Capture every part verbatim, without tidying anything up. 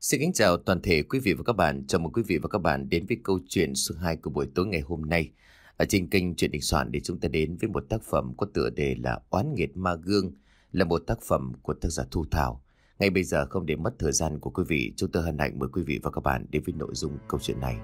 Xin kính chào toàn thể quý vị và các bạn. Chào mừng quý vị và các bạn đến với câu chuyện số hai của buổi tối ngày hôm nay. Ở trên kênh Chuyện Đình Soạn để chúng ta đến với một tác phẩm có tựa đề là Oán Nghiệt Ma Gương, là một tác phẩm của tác giả Thu Thảo. Ngay bây giờ không để mất thời gian của quý vị, chúng tôi hân hạnh mời quý vị và các bạn đến với nội dung câu chuyện này.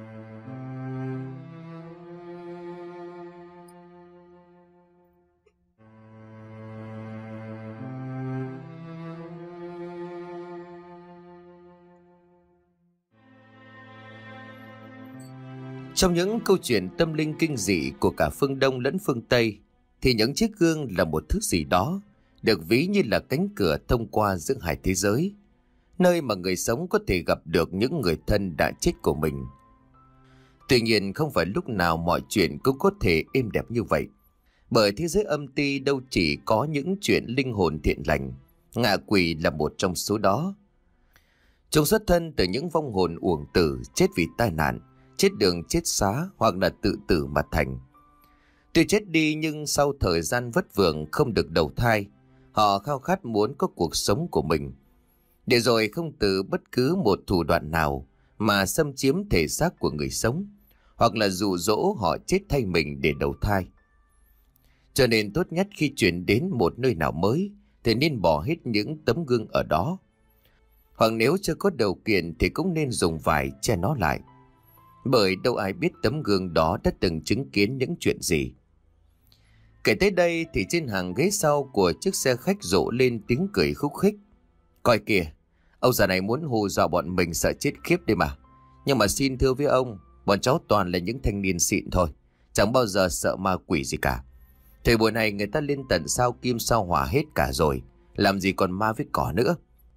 Trong những câu chuyện tâm linh kinh dị của cả phương Đông lẫn phương Tây, thì những chiếc gương là một thứ gì đó được ví như là cánh cửa thông qua giữa hai thế giới, nơi mà người sống có thể gặp được những người thân đã chết của mình. Tuy nhiên không phải lúc nào mọi chuyện cũng có thể êm đẹp như vậy, bởi thế giới âm ti đâu chỉ có những chuyện linh hồn thiện lành, ngạ quỷ là một trong số đó. Chúng xuất thân từ những vong hồn uổng tử chết vì tai nạn, chết đường chết xá hoặc là tự tử mà thành. Tuy chết đi nhưng sau thời gian vất vưởng không được đầu thai, họ khao khát muốn có cuộc sống của mình, để rồi không từ bất cứ một thủ đoạn nào mà xâm chiếm thể xác của người sống, hoặc là dụ dỗ họ chết thay mình để đầu thai. Cho nên tốt nhất khi chuyển đến một nơi nào mới thì nên bỏ hết những tấm gương ở đó, hoặc nếu chưa có điều kiện thì cũng nên dùng vải che nó lại, bởi đâu ai biết tấm gương đó đã từng chứng kiến những chuyện gì. Kể tới đây thì trên hàng ghế sau của chiếc xe khách rộ lên tiếng cười khúc khích. Coi kìa, ông già này muốn hù dọa bọn mình sợ chết khiếp đây mà. Nhưng mà xin thưa với ông, bọn cháu toàn là những thanh niên xịn thôi, chẳng bao giờ sợ ma quỷ gì cả. Thời buổi này người ta lên tận sao kim sao hỏa hết cả rồi, làm gì còn ma với cỏ nữa.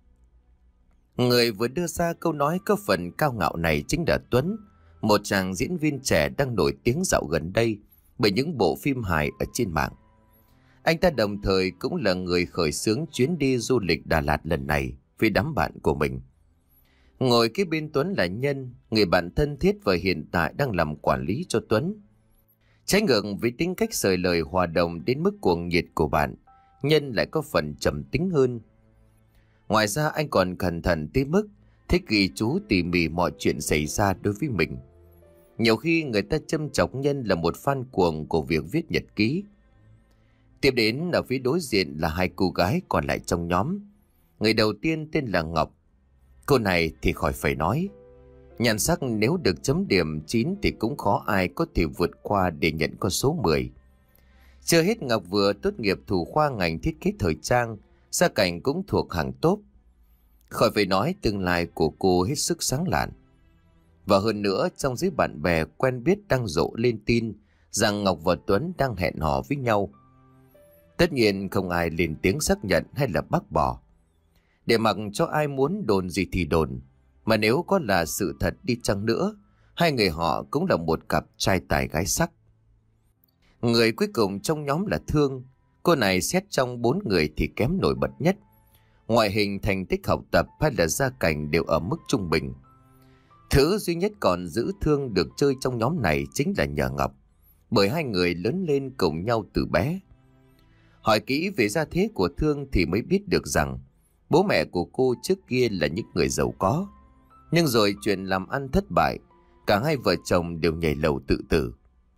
Người vừa đưa ra câu nói có phần cao ngạo này chính là Tuấn, một chàng diễn viên trẻ đang nổi tiếng dạo gần đây bởi những bộ phim hài ở trên mạng. Anh ta đồng thời cũng là người khởi xướng chuyến đi du lịch Đà Lạt lần này với đám bạn của mình. Ngồi kế bên Tuấn là Nhân, người bạn thân thiết và hiện tại đang làm quản lý cho Tuấn. Trái ngược với tính cách sời lời hòa đồng đến mức cuồng nhiệt của bạn, Nhân lại có phần trầm tính hơn. Ngoài ra anh còn cẩn thận tới mức thích ghi chú tỉ mỉ mọi chuyện xảy ra đối với mình. Nhiều khi người ta châm chọc Nhân là một fan cuồng của việc viết nhật ký. Tiếp đến ở phía đối diện là hai cô gái còn lại trong nhóm. Người đầu tiên tên là Ngọc. Cô này thì khỏi phải nói, nhan sắc nếu được chấm điểm chín thì cũng khó ai có thể vượt qua để nhận con số mười. Chưa hết, Ngọc vừa tốt nghiệp thủ khoa ngành thiết kế thời trang, gia cảnh cũng thuộc hàng top. Khỏi phải nói tương lai của cô hết sức sáng lạn. Và hơn nữa, trong giới bạn bè quen biết đang rộ lên tin rằng Ngọc và Tuấn đang hẹn hò với nhau. Tất nhiên không ai lên tiếng xác nhận hay là bác bỏ, để mặc cho ai muốn đồn gì thì đồn. Mà nếu có là sự thật đi chăng nữa, hai người họ cũng là một cặp trai tài gái sắc. Người cuối cùng trong nhóm là Thương. Cô này xét trong bốn người thì kém nổi bật nhất. Ngoại hình, thành tích học tập hay là gia cảnh đều ở mức trung bình. Thứ duy nhất còn giữ Thương được chơi trong nhóm này chính là nhờ Ngọc, bởi hai người lớn lên cùng nhau từ bé. Hỏi kỹ về gia thế của Thương thì mới biết được rằng bố mẹ của cô trước kia là những người giàu có, nhưng rồi chuyện làm ăn thất bại, cả hai vợ chồng đều nhảy lầu tự tử.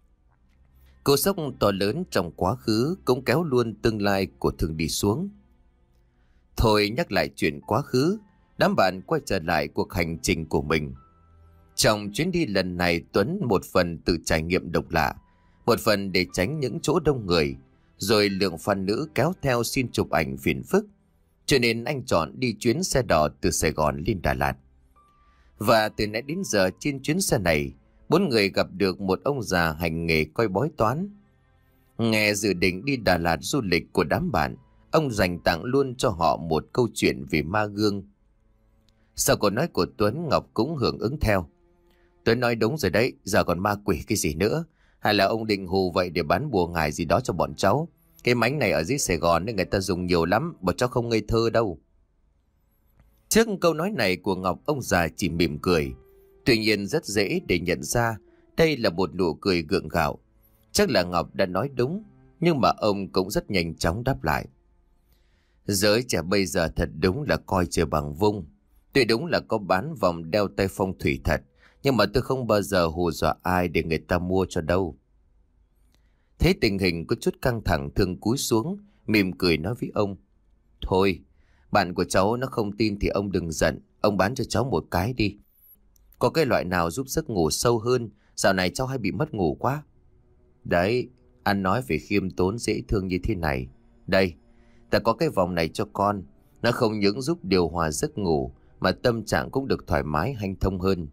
Cú sốc to lớn trong quá khứ cũng kéo luôn tương lai của Thương đi xuống. Thôi nhắc lại chuyện quá khứ, đám bạn quay trở lại cuộc hành trình của mình. Trong chuyến đi lần này, Tuấn một phần tự trải nghiệm độc lạ, một phần để tránh những chỗ đông người, rồi lượng fan nữ kéo theo xin chụp ảnh phiền phức, cho nên anh chọn đi chuyến xe đỏ từ Sài Gòn lên Đà Lạt. Và từ nãy đến giờ trên chuyến xe này, bốn người gặp được một ông già hành nghề coi bói toán. Nghe dự định đi Đà Lạt du lịch của đám bạn, ông dành tặng luôn cho họ một câu chuyện về ma gương. Sau câu nói của Tuấn, Ngọc cũng hưởng ứng theo. Tuấn nói đúng rồi đấy, giờ còn ma quỷ cái gì nữa? Hay là ông định hù vậy để bán bùa ngải gì đó cho bọn cháu? Cái mánh này ở dưới Sài Gòn nên người ta dùng nhiều lắm, bọn cháu không ngây thơ đâu. Trước câu nói này của Ngọc, ông già chỉ mỉm cười. Tuy nhiên rất dễ để nhận ra đây là một nụ cười gượng gạo. Chắc là Ngọc đã nói đúng, nhưng mà ông cũng rất nhanh chóng đáp lại. Giới trẻ bây giờ thật đúng là coi trời bằng vung. Tuy đúng là có bán vòng đeo tay phong thủy thật, nhưng mà tôi không bao giờ hù dọa ai để người ta mua cho đâu. Thấy tình hình có chút căng thẳng, Thương cúi xuống, mỉm cười nói với ông. Thôi, bạn của cháu nó không tin thì ông đừng giận, ông bán cho cháu một cái đi. Có cái loại nào giúp giấc ngủ sâu hơn, dạo này cháu hay bị mất ngủ quá. Đấy, anh nói về khiêm tốn dễ thương như thế này. Đây, ta có cái vòng này cho con. Nó không những giúp điều hòa giấc ngủ, mà tâm trạng cũng được thoải mái hanh thông hơn.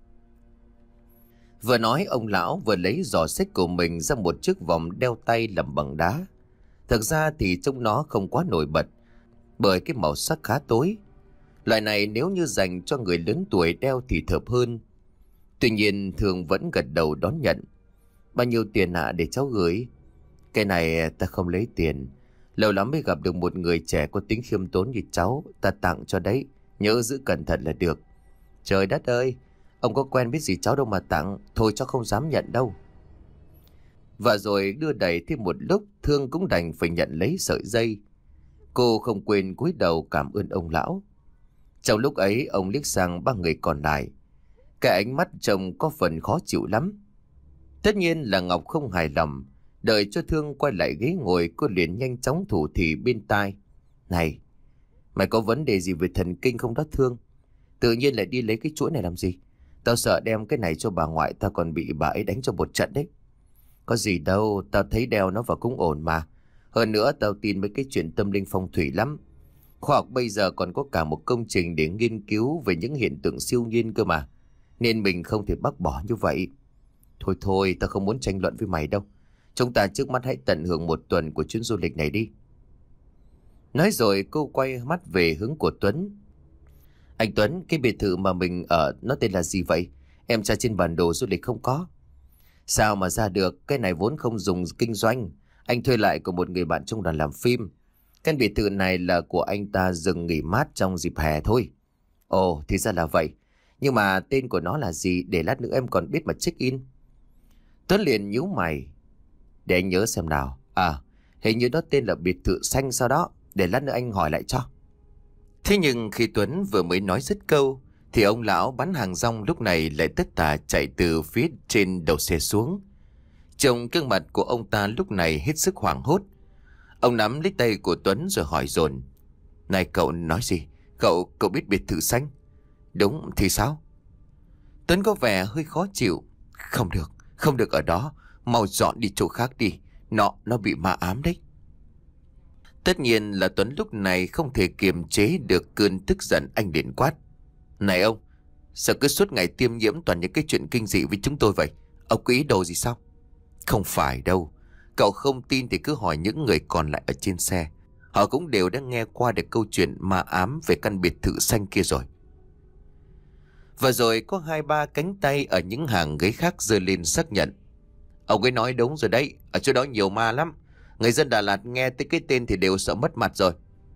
Vừa nói, ông lão vừa lấy giỏ xách của mình ra một chiếc vòng đeo tay làm bằng đá. Thực ra thì trông nó không quá nổi bật, bởi cái màu sắc khá tối. Loại này nếu như dành cho người lớn tuổi đeo thì hợp hơn. Tuy nhiên Thương vẫn gật đầu đón nhận. Bao nhiêu tiền ạ để cháu gửi? Cái này ta không lấy tiền. Lâu lắm mới gặp được một người trẻ có tính khiêm tốn như cháu. Ta tặng cho đấy, nhớ giữ cẩn thận là được. Trời đất ơi, ông có quen biết gì cháu đâu mà tặng. Thôi cháu không dám nhận đâu. Và rồi đưa đẩy thêm một lúc, Thương cũng đành phải nhận lấy sợi dây. Cô không quên cúi đầu cảm ơn ông lão. Trong lúc ấy, ông liếc sang ba người còn lại. Cái ánh mắt trông có phần khó chịu lắm. Tất nhiên là Ngọc không hài lòng. Đợi cho Thương quay lại ghế ngồi, cô liền nhanh chóng thủ thỉ bên tai. Này, mày có vấn đề gì về thần kinh không đó Thương? Tự nhiên lại đi lấy cái chuỗi này làm gì? Tao sợ đem cái này cho bà ngoại, tao còn bị bà ấy đánh cho một trận đấy. Có gì đâu, tao thấy đeo nó vào cũng ổn mà. Hơn nữa tao tin mấy cái chuyện tâm linh phong thủy lắm. Khoa học bây giờ còn có cả một công trình để nghiên cứu về những hiện tượng siêu nhiên cơ mà. Nên mình không thể bác bỏ như vậy. Thôi thôi, tao không muốn tranh luận với mày đâu. Chúng ta trước mắt hãy tận hưởng một tuần của chuyến du lịch này đi. Nói rồi cô quay mắt về hướng của Tuấn. Anh Tuấn, cái biệt thự mà mình ở nó tên là gì vậy? Em tra trên bản đồ du lịch không có. Sao mà ra được, cái này vốn không dùng kinh doanh. Anh thuê lại của một người bạn trong đoàn làm phim. Căn biệt thự này là của anh ta dừng nghỉ mát trong dịp hè thôi. Ồ, thì ra là vậy. Nhưng mà tên của nó là gì để lát nữa em còn biết mà check in. Tuấn liền nhíu mày. Để anh nhớ xem nào. À, hình như nó tên là biệt thự xanh sao đó. Để lát nữa anh hỏi lại cho. Thế nhưng khi Tuấn vừa mới nói dứt câu, thì ông lão bán hàng rong lúc này lại tất tả chạy từ phía trên đầu xe xuống. Trông gương mặt của ông ta lúc này hết sức hoảng hốt. Ông nắm lấy tay của Tuấn rồi hỏi dồn. Này cậu nói gì? Cậu, cậu biết biệt thự xanh? Đúng, thì sao? Tuấn có vẻ hơi khó chịu. Không được, không được ở đó. Mau dọn đi chỗ khác đi. Nó, nó bị ma ám đấy. Tất nhiên là Tuấn lúc này không thể kiềm chế được cơn tức giận, anh liền quát. Này ông, sao cứ suốt ngày tiêm nhiễm toàn những cái chuyện kinh dị với chúng tôi vậy? Ông có ý đồ gì sao? Không phải đâu. Cậu không tin thì cứ hỏi những người còn lại ở trên xe. Họ cũng đều đã nghe qua được câu chuyện ma ám về căn biệt thự xanh kia rồi. Và rồi có hai ba cánh tay ở những hàng ghế khác giơ lên xác nhận. Ông ấy nói đúng rồi đấy, ở chỗ đó nhiều ma lắm. Người dân Đà Lạt nghe tới cái tên thì đều sợ mất mặt rồi.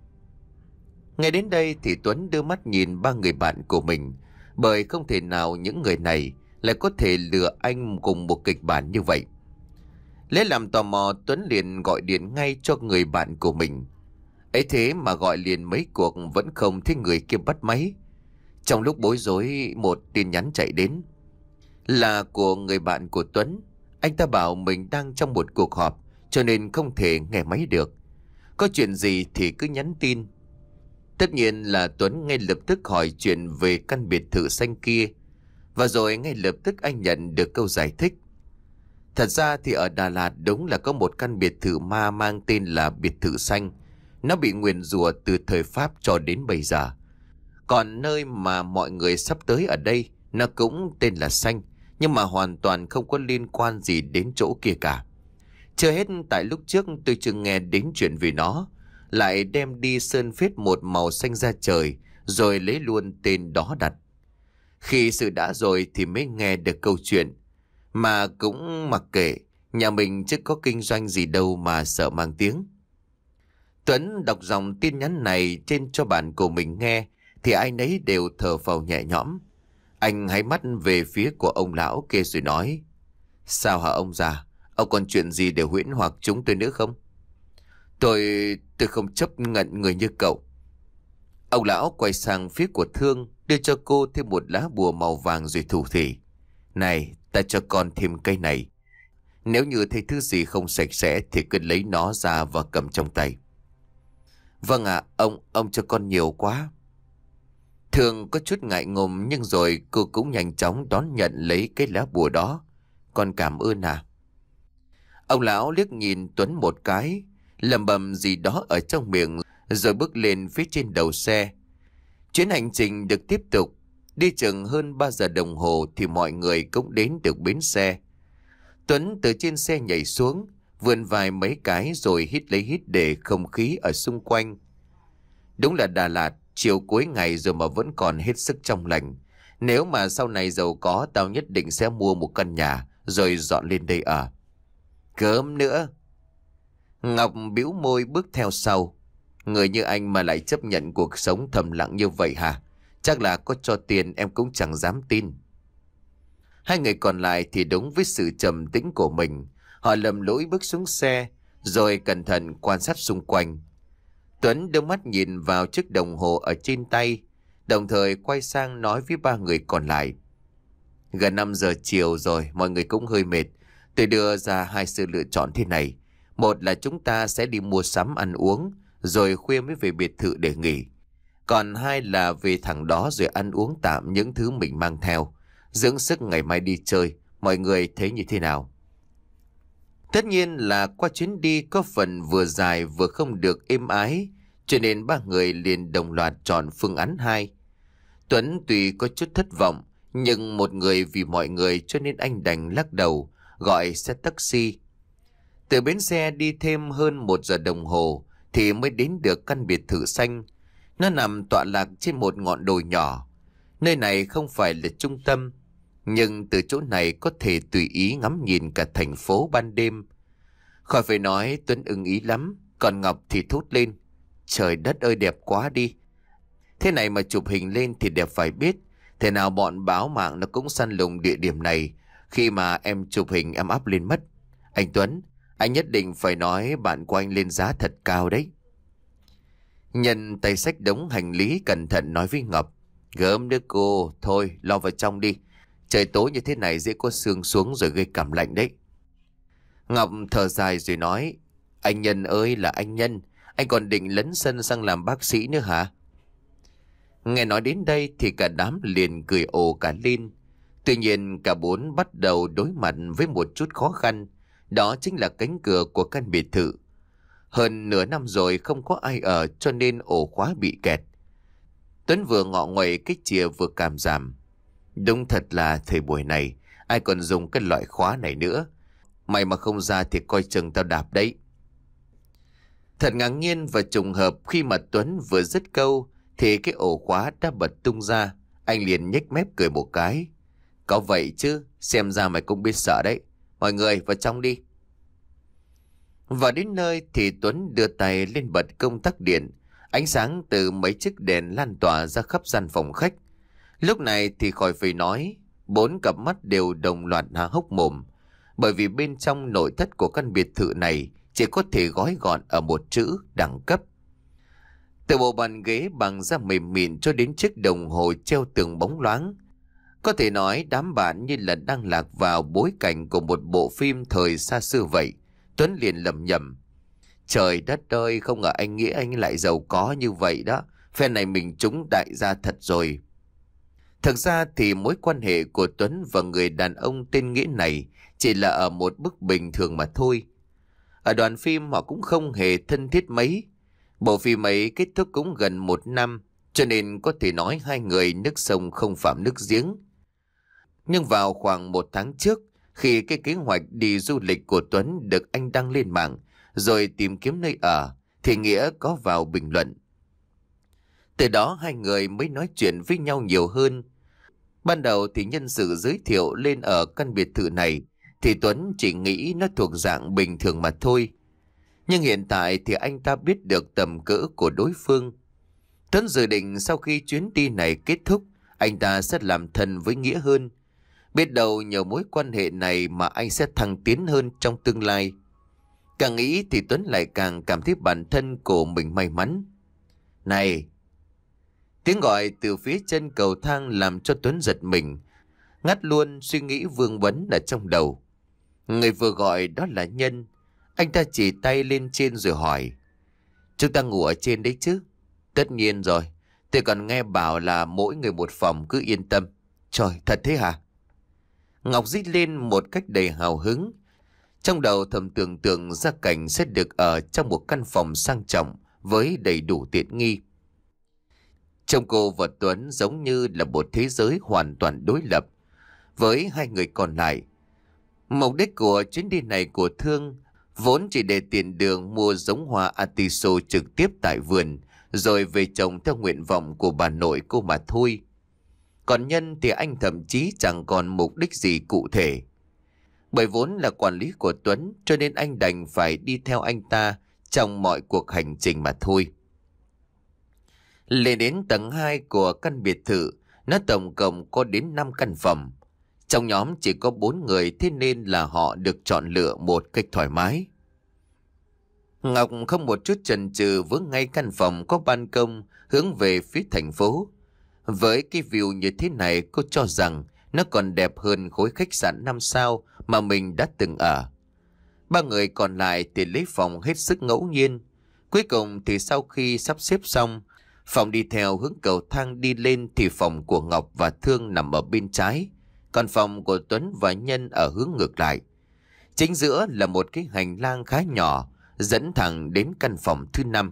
Ngay đến đây thì Tuấn đưa mắt nhìn ba người bạn của mình, bởi không thể nào những người này lại có thể lừa anh cùng một kịch bản như vậy. Lấy làm tò mò, Tuấn liền gọi điện ngay cho người bạn của mình. Ấy thế mà gọi liền mấy cuộc vẫn không thấy người kia bắt máy. Trong lúc bối rối, một tin nhắn chạy đến. Là của người bạn của Tuấn. Anh ta bảo mình đang trong một cuộc họp, cho nên không thể nghe máy được. Có chuyện gì thì cứ nhắn tin. Tất nhiên là Tuấn ngay lập tức hỏi chuyện về căn biệt thự xanh kia. Và rồi ngay lập tức anh nhận được câu giải thích. Thật ra thì ở Đà Lạt đúng là có một căn biệt thự ma mang tên là biệt thự xanh. Nó bị nguyền rủa từ thời Pháp cho đến bây giờ. Còn nơi mà mọi người sắp tới ở đây, nó cũng tên là xanh, nhưng mà hoàn toàn không có liên quan gì đến chỗ kia cả. Chưa hết, tại lúc trước tôi chưa nghe đến chuyện về nó, lại đem đi sơn phết một màu xanh ra trời, rồi lấy luôn tên đó đặt. Khi sự đã rồi thì mới nghe được câu chuyện. Mà cũng mặc kệ, nhà mình chứ có kinh doanh gì đâu mà sợ mang tiếng. Tuấn đọc dòng tin nhắn này trên cho bạn của mình nghe, thì ai nấy đều thở phào nhẹ nhõm. Anh hãy mắt về phía của ông lão kia rồi nói. Sao hả ông già? Ông còn chuyện gì để huyễn hoặc chúng tôi nữa không? Tôi... tôi không chấp nhận người như cậu. Ông lão quay sang phía của Thương, đưa cho cô thêm một lá bùa màu vàng rồi thủ thỉ. Này, ta cho con thêm cây này. Nếu như thấy thứ gì không sạch sẽ thì cứ lấy nó ra và cầm trong tay. Vâng ạ, ông, ông cho con nhiều quá. Thường có chút ngại ngùng nhưng rồi cô cũng nhanh chóng đón nhận lấy cái lá bùa đó. Con cảm ơn à. Ông lão liếc nhìn Tuấn một cái, lẩm bẩm gì đó ở trong miệng rồi bước lên phía trên đầu xe. Chuyến hành trình được tiếp tục. Đi chừng hơn ba giờ đồng hồ thì mọi người cũng đến được bến xe. Tuấn từ trên xe nhảy xuống, vươn vai mấy cái rồi hít lấy hít để không khí ở xung quanh. Đúng là Đà Lạt, chiều cuối ngày rồi mà vẫn còn hết sức trong lành. Nếu mà sau này giàu có, tao nhất định sẽ mua một căn nhà rồi dọn lên đây ở. Gớm nữa. Ngọc bĩu môi bước theo sau. Người như anh mà lại chấp nhận cuộc sống thầm lặng như vậy hả? Chắc là có cho tiền em cũng chẳng dám tin. Hai người còn lại thì đúng với sự trầm tĩnh của mình. Họ lầm lũi bước xuống xe, rồi cẩn thận quan sát xung quanh. Tuấn đưa mắt nhìn vào chiếc đồng hồ ở trên tay, đồng thời quay sang nói với ba người còn lại. Gần năm giờ chiều rồi, mọi người cũng hơi mệt. Tôi đưa ra hai sự lựa chọn thế này. Một là chúng ta sẽ đi mua sắm ăn uống, rồi khuya mới về biệt thự để nghỉ. Còn hai là về thẳng đó rồi ăn uống tạm những thứ mình mang theo, dưỡng sức ngày mai đi chơi. Mọi người thấy như thế nào? Tất nhiên là qua chuyến đi có phần vừa dài vừa không được êm ái, cho nên ba người liền đồng loạt chọn phương án hai. Tuấn tuy có chút thất vọng, nhưng một người vì mọi người cho nên anh đành lắc đầu, gọi xe taxi. Từ bến xe đi thêm hơn một giờ đồng hồ thì mới đến được căn biệt thự xanh. Nó nằm tọa lạc trên một ngọn đồi nhỏ. Nơi này không phải là trung tâm, nhưng từ chỗ này có thể tùy ý ngắm nhìn cả thành phố ban đêm. Khỏi phải nói, Tuấn ưng ý lắm, còn Ngọc thì thốt lên. Trời đất ơi, đẹp quá đi. Thế này mà chụp hình lên thì đẹp phải biết. Thế nào bọn báo mạng nó cũng săn lùng địa điểm này. Khi mà em chụp hình em up lên mất. Anh Tuấn, anh nhất định phải nói bạn của anh lên giá thật cao đấy. Nhân tay xách đống hành lý cẩn thận nói với Ngọc. Gớm đứa cô, thôi lo vào trong đi. Trời tối như thế này dễ có sương xuống rồi gây cảm lạnh đấy. Ngọc thở dài rồi nói. Anh Nhân ơi là anh Nhân, anh còn định lấn sân sang làm bác sĩ nữa hả? Nghe nói đến đây thì cả đám liền cười ồ cả lên. Tuy nhiên cả bốn bắt đầu đối mặt với một chút khó khăn. Đó chính là cánh cửa của căn biệt thự. Hơn nửa năm rồi không có ai ở cho nên ổ khóa bị kẹt. Tuấn vừa ngọ nguậy cái chìa vừa cảm giảm. Đúng thật là thời buổi này ai còn dùng cái loại khóa này nữa. Mày mà không ra thì coi chừng tao đạp đấy. Thật ngạc nhiên và trùng hợp khi mà Tuấn vừa dứt câu thì cái ổ khóa đã bật tung ra. Anh liền nhếch mép cười một cái. Có vậy chứ, xem ra mày cũng biết sợ đấy. Mọi người vào trong đi. Vào đến nơi thì Tuấn đưa tay lên bật công tắc điện. Ánh sáng từ mấy chiếc đèn lan tỏa ra khắp gian phòng khách. Lúc này thì khỏi phải nói, bốn cặp mắt đều đồng loạt há hốc mồm. Bởi vì bên trong nội thất của căn biệt thự này chỉ có thể gói gọn ở một chữ đẳng cấp. Từ bộ bàn ghế bằng da mềm mịn cho đến chiếc đồng hồ treo tường bóng loáng. Có thể nói đám bạn như là đang lạc vào bối cảnh của một bộ phim thời xa xưa vậy. Tuấn liền lẩm nhẩm. Trời đất ơi, không ngờ anh nghĩ anh lại giàu có như vậy đó. Phen này mình trúng đại gia thật rồi. Thực ra thì mối quan hệ của Tuấn và người đàn ông tên Nghĩa này chỉ là ở một bức bình thường mà thôi. Ở đoàn phim họ cũng không hề thân thiết mấy. Bộ phim ấy kết thúc cũng gần một năm, cho nên có thể nói hai người nước sông không phạm nước giếng. Nhưng vào khoảng một tháng trước, khi cái kế hoạch đi du lịch của Tuấn được anh đăng lên mạng, rồi tìm kiếm nơi ở, thì Nghĩa có vào bình luận. Từ đó hai người mới nói chuyện với nhau nhiều hơn. Ban đầu thì nhân sự giới thiệu lên ở căn biệt thự này, thì Tuấn chỉ nghĩ nó thuộc dạng bình thường mà thôi. Nhưng hiện tại thì anh ta biết được tầm cỡ của đối phương. Tuấn dự định sau khi chuyến đi này kết thúc, anh ta sẽ làm thân với Nghĩa hơn. Biết đâu nhờ mối quan hệ này mà anh sẽ thăng tiến hơn trong tương lai. Càng nghĩ thì Tuấn lại càng cảm thấy bản thân của mình may mắn. Này! Tiếng gọi từ phía chân cầu thang làm cho Tuấn giật mình, ngắt luôn suy nghĩ vương vấn ở trong đầu. Người vừa gọi đó là Nhân. Anh ta chỉ tay lên trên rồi hỏi: "Chúng ta ngủ ở trên đấy chứ?" "Tất nhiên rồi. Tôi còn nghe bảo là mỗi người một phòng, cứ yên tâm." "Trời, thật thế hả?" Ngọc rít lên một cách đầy hào hứng. Trong đầu thầm tưởng tượng ra cảnh sẽ được ở trong một căn phòng sang trọng với đầy đủ tiện nghi. Trông cô và Tuấn giống như là một thế giới hoàn toàn đối lập với hai người còn lại. Mục đích của chuyến đi này của Thương vốn chỉ để tiền đường mua giống hoa atiso trực tiếp tại vườn, rồi về trồng theo nguyện vọng của bà nội cô mà thôi. Còn Nhân thì anh thậm chí chẳng còn mục đích gì cụ thể. Bởi vốn là quản lý của Tuấn, cho nên anh đành phải đi theo anh ta trong mọi cuộc hành trình mà thôi. Lên đến tầng hai của căn biệt thự, nó tổng cộng có đến năm căn phòng. Trong nhóm chỉ có bốn người, thế nên là họ được chọn lựa một cách thoải mái. Ngọc không một chút chần chừ vướng ngay căn phòng có ban công hướng về phía thành phố. Với cái view như thế này, cô cho rằng nó còn đẹp hơn khối khách sạn năm sao mà mình đã từng ở. Ba người còn lại thì lấy phòng hết sức ngẫu nhiên. Cuối cùng thì sau khi sắp xếp xong, phòng đi theo hướng cầu thang đi lên thì phòng của Ngọc và Thương nằm ở bên trái, còn phòng của Tuấn và Nhân ở hướng ngược lại. Chính giữa là một cái hành lang khá nhỏ dẫn thẳng đến căn phòng thứ năm.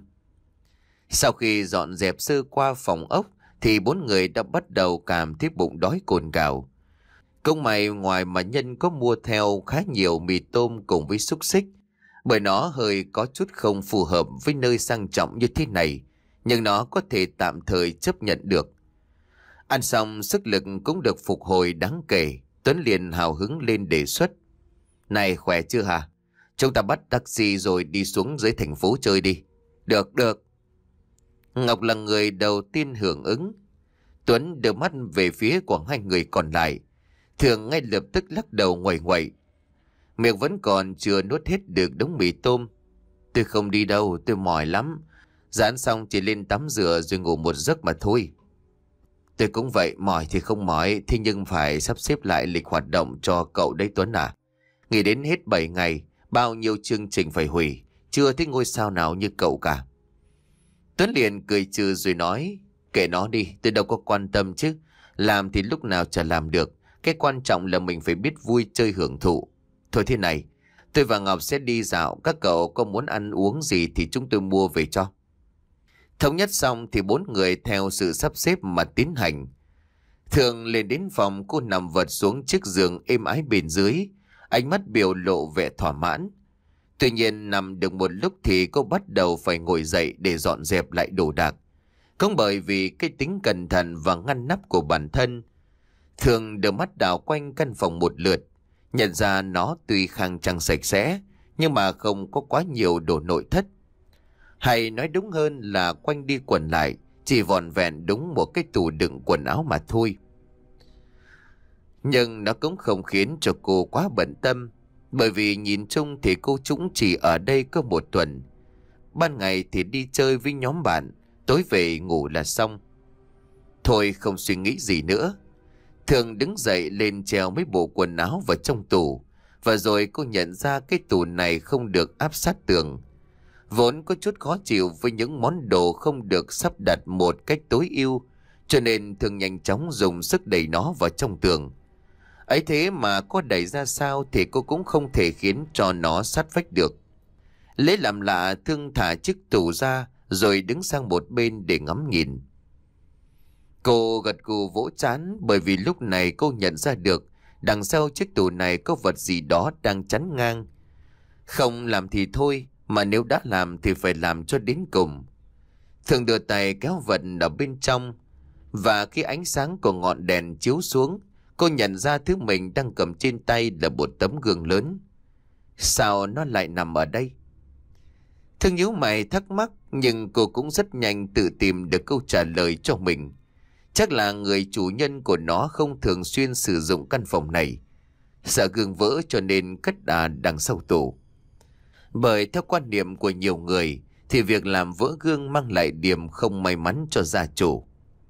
Sau khi dọn dẹp sơ qua phòng ốc thì bốn người đã bắt đầu cảm thấy bụng đói cồn cào. Công mày ngoài mà Nhân có mua theo khá nhiều mì tôm cùng với xúc xích, bởi nó hơi có chút không phù hợp với nơi sang trọng như thế này, nhưng nó có thể tạm thời chấp nhận được. Ăn xong sức lực cũng được phục hồi đáng kể, Tuấn liền hào hứng lên đề xuất: "Này, khỏe chưa hả? Chúng ta bắt taxi rồi đi xuống dưới thành phố chơi đi." "Được, được." Ngọc là người đầu tiên hưởng ứng. Tuấn đưa mắt về phía của hai người còn lại. Thường ngay lập tức lắc đầu nguậy nguậy, miệng vẫn còn chưa nuốt hết được đống mì tôm. "Tôi không đi đâu, tôi mỏi lắm. Dán xong chỉ lên tắm rửa rồi ngủ một giấc mà thôi." "Tôi cũng vậy, mỏi thì không mỏi, thế nhưng phải sắp xếp lại lịch hoạt động cho cậu đấy Tuấn à. Nghỉ đến hết bảy ngày, bao nhiêu chương trình phải hủy, chưa thấy ngôi sao nào như cậu cả." Tuấn liền cười trừ rồi nói: "Kệ nó đi, tôi đâu có quan tâm chứ. Làm thì lúc nào chả làm được. Cái quan trọng là mình phải biết vui chơi hưởng thụ. Thôi thế này, tôi và Ngọc sẽ đi dạo, các cậu có muốn ăn uống gì thì chúng tôi mua về cho." Thống nhất xong thì bốn người theo sự sắp xếp mà tiến hành. Thường lên đến phòng, cô nằm vật xuống chiếc giường êm ái bên dưới, ánh mắt biểu lộ vẻ thỏa mãn. Tuy nhiên nằm được một lúc thì cô bắt đầu phải ngồi dậy để dọn dẹp lại đồ đạc. Cũng bởi vì cái tính cẩn thận và ngăn nắp của bản thân, Thường đưa mắt đảo quanh căn phòng một lượt, nhận ra nó tuy khang trang sạch sẽ nhưng mà không có quá nhiều đồ nội thất. Hay nói đúng hơn là quanh đi quẩn lại chỉ vòn vẹn đúng một cái tủ đựng quần áo mà thôi. Nhưng nó cũng không khiến cho cô quá bận tâm, bởi vì nhìn chung thì cô chúng chỉ ở đây có một tuần. Ban ngày thì đi chơi với nhóm bạn, tối về ngủ là xong. Thôi không suy nghĩ gì nữa, Thường đứng dậy lên treo mấy bộ quần áo vào trong tủ. Và rồi cô nhận ra cái tủ này không được áp sát tường. Vốn có chút khó chịu với những món đồ không được sắp đặt một cách tối ưu, cho nên Thường nhanh chóng dùng sức đẩy nó vào trong tường. Ấy thế mà có đẩy ra sao thì cô cũng không thể khiến cho nó sát vách được. Lấy làm lạ, Thương thả chiếc tủ ra rồi đứng sang một bên để ngắm nhìn. Cô gật gù vỗ trán, bởi vì lúc này cô nhận ra được đằng sau chiếc tủ này có vật gì đó đang chắn ngang. Không làm thì thôi, mà nếu đã làm thì phải làm cho đến cùng. Thường đưa tay kéo vật ở bên trong, và khi ánh sáng của ngọn đèn chiếu xuống, cô nhận ra thứ mình đang cầm trên tay là một tấm gương lớn. Sao nó lại nằm ở đây? Thương nhíu mày thắc mắc, nhưng cô cũng rất nhanh tự tìm được câu trả lời cho mình. Chắc là người chủ nhân của nó không thường xuyên sử dụng căn phòng này, sợ gương vỡ cho nên cất à đằng sau tủ. Bởi theo quan niệm của nhiều người thì việc làm vỡ gương mang lại điểm không may mắn cho gia chủ.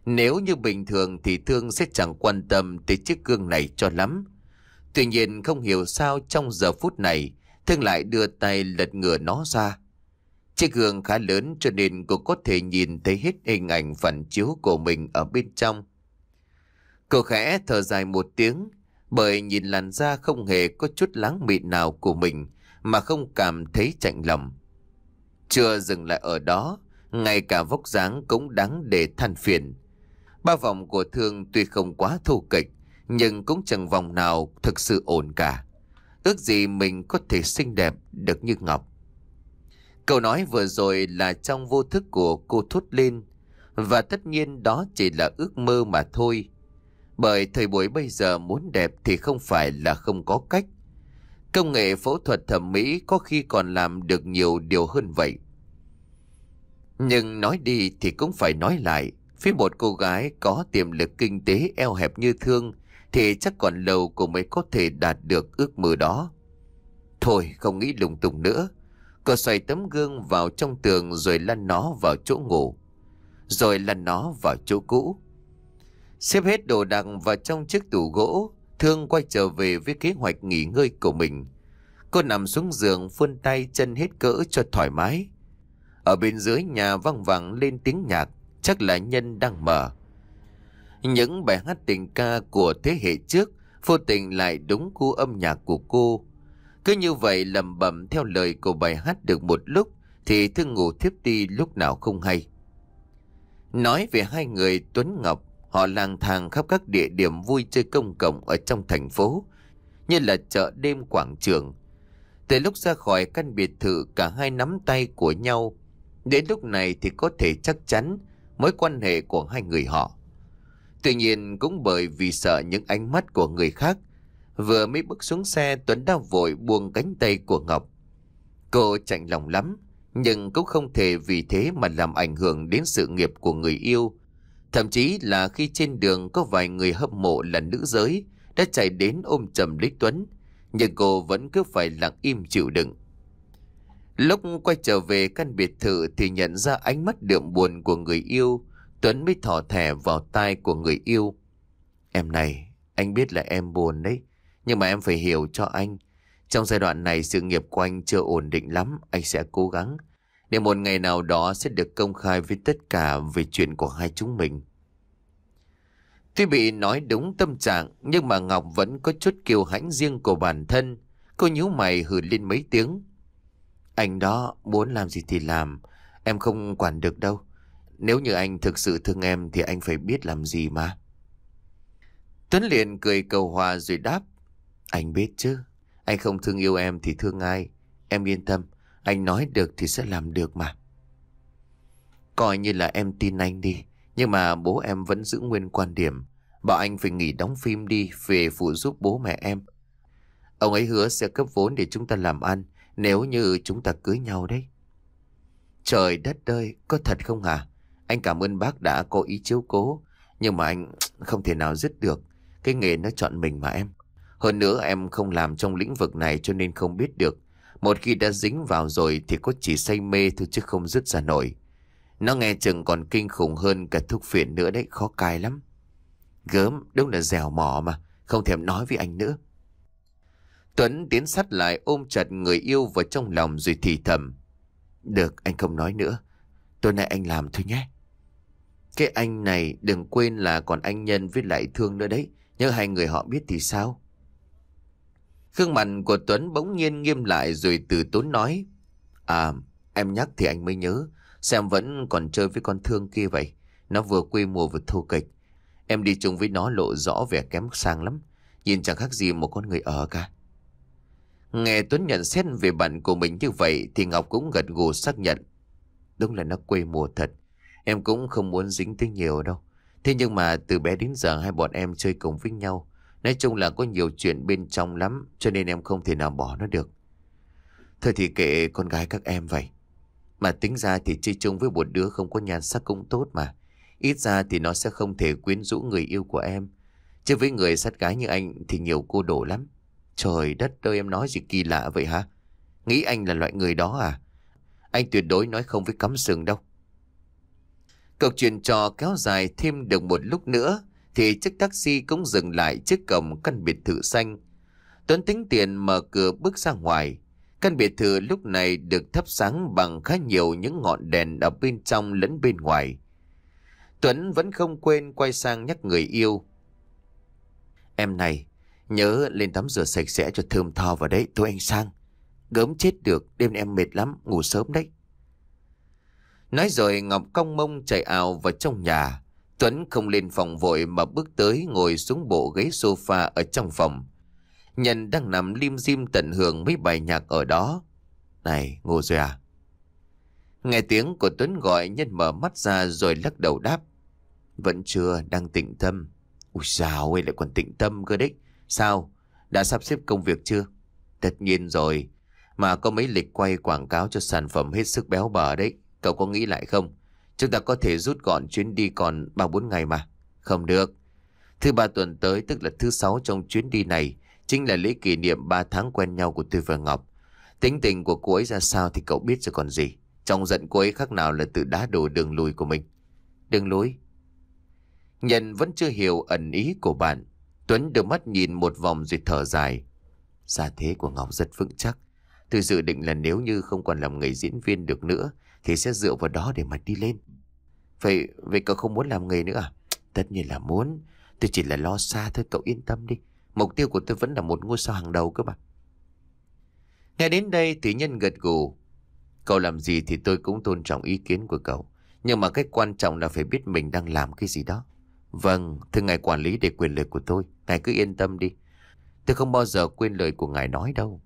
Nếu như bình thường thì Thương sẽ chẳng quan tâm tới chiếc gương này cho lắm. Tuy nhiên không hiểu sao trong giờ phút này Thương lại đưa tay lật ngửa nó ra. Chiếc gương khá lớn cho nên cô có thể nhìn thấy hết hình ảnh phản chiếu của mình ở bên trong. Cô khẽ thở dài một tiếng, bởi nhìn làn da không hề có chút láng mịn nào của mình mà không cảm thấy chạnh lòng. Chưa dừng lại ở đó, ngay cả vóc dáng cũng đáng để than phiền. Ba vòng của Thương tuy không quá thô kệch, nhưng cũng chẳng vòng nào thực sự ổn cả. Ước gì mình có thể xinh đẹp được như Ngọc. Câu nói vừa rồi là trong vô thức của cô thốt lên, và tất nhiên đó chỉ là ước mơ mà thôi. Bởi thời buổi bây giờ muốn đẹp thì không phải là không có cách. Công nghệ phẫu thuật thẩm mỹ có khi còn làm được nhiều điều hơn vậy. Nhưng nói đi thì cũng phải nói lại, phía một cô gái có tiềm lực kinh tế eo hẹp như Thương thì chắc còn lâu cô mới có thể đạt được ước mơ đó. Thôi không nghĩ lung tung nữa. Cô xoay tấm gương vào trong tường rồi lăn nó vào chỗ ngủ. Rồi lăn nó vào chỗ cũ. Xếp hết đồ đạc vào trong chiếc tủ gỗ, Thương quay trở về với kế hoạch nghỉ ngơi của mình. Cô nằm xuống giường phun tay chân hết cỡ cho thoải mái. Ở bên dưới nhà vang vẳng lên tiếng nhạc, chắc là Nhân đang mở. Những bài hát tình ca của thế hệ trước vô tình lại đúng gu âm nhạc của cô. Cứ như vậy lẩm bẩm theo lời của bài hát được một lúc thì Thương ngủ thiếp đi lúc nào không hay. Nói về hai người Tuấn Ngọc, họ lang thang khắp các địa điểm vui chơi công cộng ở trong thành phố, như là chợ đêm, quảng trường. Từ lúc ra khỏi căn biệt thự, cả hai nắm tay của nhau. Đến lúc này thì có thể chắc chắn mối quan hệ của hai người họ. Tuy nhiên cũng bởi vì sợ những ánh mắt của người khác, vừa mới bước xuống xe, Tuấn đã vội buông cánh tay của Ngọc. Cô chạnh lòng lắm, nhưng cũng không thể vì thế mà làm ảnh hưởng đến sự nghiệp của người yêu. Thậm chí là khi trên đường có vài người hâm mộ là nữ giới đã chạy đến ôm chầm lấy Tuấn, nhưng cô vẫn cứ phải lặng im chịu đựng. Lúc quay trở về căn biệt thự thì nhận ra ánh mắt đượm buồn của người yêu, Tuấn mới thò thẻ vào tai của người yêu. Em này, anh biết là em buồn đấy, nhưng mà em phải hiểu cho anh. Trong giai đoạn này sự nghiệp của anh chưa ổn định lắm, anh sẽ cố gắng để một ngày nào đó sẽ được công khai với tất cả về chuyện của hai chúng mình. Tuy bị nói đúng tâm trạng, nhưng mà Ngọc vẫn có chút kiêu hãnh riêng của bản thân. Cô nhíu mày hừ lên mấy tiếng. Anh đó muốn làm gì thì làm, em không quản được đâu. Nếu như anh thực sự thương em thì anh phải biết làm gì mà. Tuấn liền cười cầu hòa rồi đáp. Anh biết chứ, anh không thương yêu em thì thương ai. Em yên tâm, anh nói được thì sẽ làm được mà. Coi như là em tin anh đi, nhưng mà bố em vẫn giữ nguyên quan điểm, bảo anh phải nghỉ đóng phim đi, về phụ giúp bố mẹ em. Ông ấy hứa sẽ cấp vốn để chúng ta làm ăn nếu như chúng ta cưới nhau đấy. Trời đất ơi, có thật không hả? Anh cảm ơn bác đã có ý chiếu cố, nhưng mà anh không thể nào dứt được. Cái nghề nó chọn mình mà em. Hơn nữa em không làm trong lĩnh vực này cho nên không biết được. Một khi đã dính vào rồi thì có chỉ say mê thôi chứ không dứt ra nổi. Nó nghe chừng còn kinh khủng hơn cả thuốc phiện nữa đấy, khó cai lắm. Gớm, đúng là dẻo mỏ mà, không thèm nói với anh nữa. Tuấn tiến sát lại ôm chặt người yêu vào trong lòng rồi thì thầm. Được, anh không nói nữa. Tối nay anh làm thôi nhé. Cái anh này đừng quên là còn anh Nhân với lại Thương nữa đấy. Nhớ hai người họ biết thì sao? Gương mặt của Tuấn bỗng nhiên nghiêm lại rồi từ tốn nói. À, em nhắc thì anh mới nhớ. Xem vẫn còn chơi với con Thương kia vậy. Nó vừa quê mùa vừa thô kệch. Em đi chung với nó lộ rõ vẻ kém sang lắm. Nhìn chẳng khác gì một con người ở cả. Nghe Tuấn nhận xét về bạn của mình như vậy thì Ngọc cũng gật gù xác nhận. Đúng là nó quê mùa thật. Em cũng không muốn dính tới nhiều đâu. Thế nhưng mà từ bé đến giờ hai bọn em chơi cùng với nhau. Nói chung là có nhiều chuyện bên trong lắm, cho nên em không thể nào bỏ nó được. Thôi thì kệ con gái các em vậy. Mà tính ra thì chơi chung với một đứa không có nhan sắc cũng tốt mà. Ít ra thì nó sẽ không thể quyến rũ người yêu của em. Chứ với người sát gái như anh thì nhiều cô đổ lắm. Trời đất ơi, em nói gì kỳ lạ vậy hả? Nghĩ anh là loại người đó à? Anh tuyệt đối nói không với cắm sừng đâu. Câu chuyện trò kéo dài thêm được một lúc nữa thì chiếc taxi cũng dừng lại trước cổng căn biệt thự xanh. Tuấn tính tiền mở cửa bước ra ngoài. Căn biệt thự lúc này được thắp sáng bằng khá nhiều những ngọn đèn ở bên trong lẫn bên ngoài. Tuấn vẫn không quên quay sang nhắc người yêu. Em này, nhớ lên tắm rửa sạch sẽ cho thơm tho vào đấy, thôi anh sang. Gớm chết được, đêm nay em mệt lắm, ngủ sớm đấy. Nói rồi Ngọc cong mông chạy ào vào trong nhà. Tuấn không lên phòng vội mà bước tới ngồi xuống bộ ghế sofa ở trong phòng. Nhân đang nằm lim dim tận hưởng mấy bài nhạc ở đó. Này, ngủ rồi à? Nghe tiếng của Tuấn gọi, Nhân mở mắt ra rồi lắc đầu đáp. Vẫn chưa, đang tĩnh tâm. Ui dào ơi, lại còn tĩnh tâm cơ đấy. Sao? Đã sắp xếp công việc chưa? Tất nhiên rồi. Mà có mấy lịch quay quảng cáo cho sản phẩm hết sức béo bở đấy. Cậu có nghĩ lại không? Chúng ta có thể rút gọn chuyến đi còn ba bốn ngày mà. Không được. Thứ ba tuần tới, tức là thứ sáu trong chuyến đi này, chính là lễ kỷ niệm ba tháng quen nhau của tôi và Ngọc. Tính tình của cô ấy ra sao thì cậu biết rồi còn gì. Trong giận cô ấy khác nào là tự đá đổ đường lùi của mình. Đường lùi? Nhân vẫn chưa hiểu ẩn ý của bạn. Tuấn đưa mắt nhìn một vòng rồi thở dài. Gia thế của Ngọc rất vững chắc. Tôi dự định là nếu như không còn làm nghề diễn viên được nữa thì sẽ dựa vào đó để mà đi lên. Vậy, vậy cậu không muốn làm nghề nữa à? Tất nhiên là muốn. Tôi chỉ là lo xa thôi, cậu yên tâm đi. Mục tiêu của tôi vẫn là một ngôi sao hàng đầu cơ mà. Nghe đến đây thì Nhân gật gù. Cậu làm gì thì tôi cũng tôn trọng ý kiến của cậu. Nhưng mà cái quan trọng là phải biết mình đang làm cái gì đó. Vâng, thưa ngài quản lý để quyền lời của tôi. Ngài cứ yên tâm đi. Tôi không bao giờ quên lời của ngài nói đâu.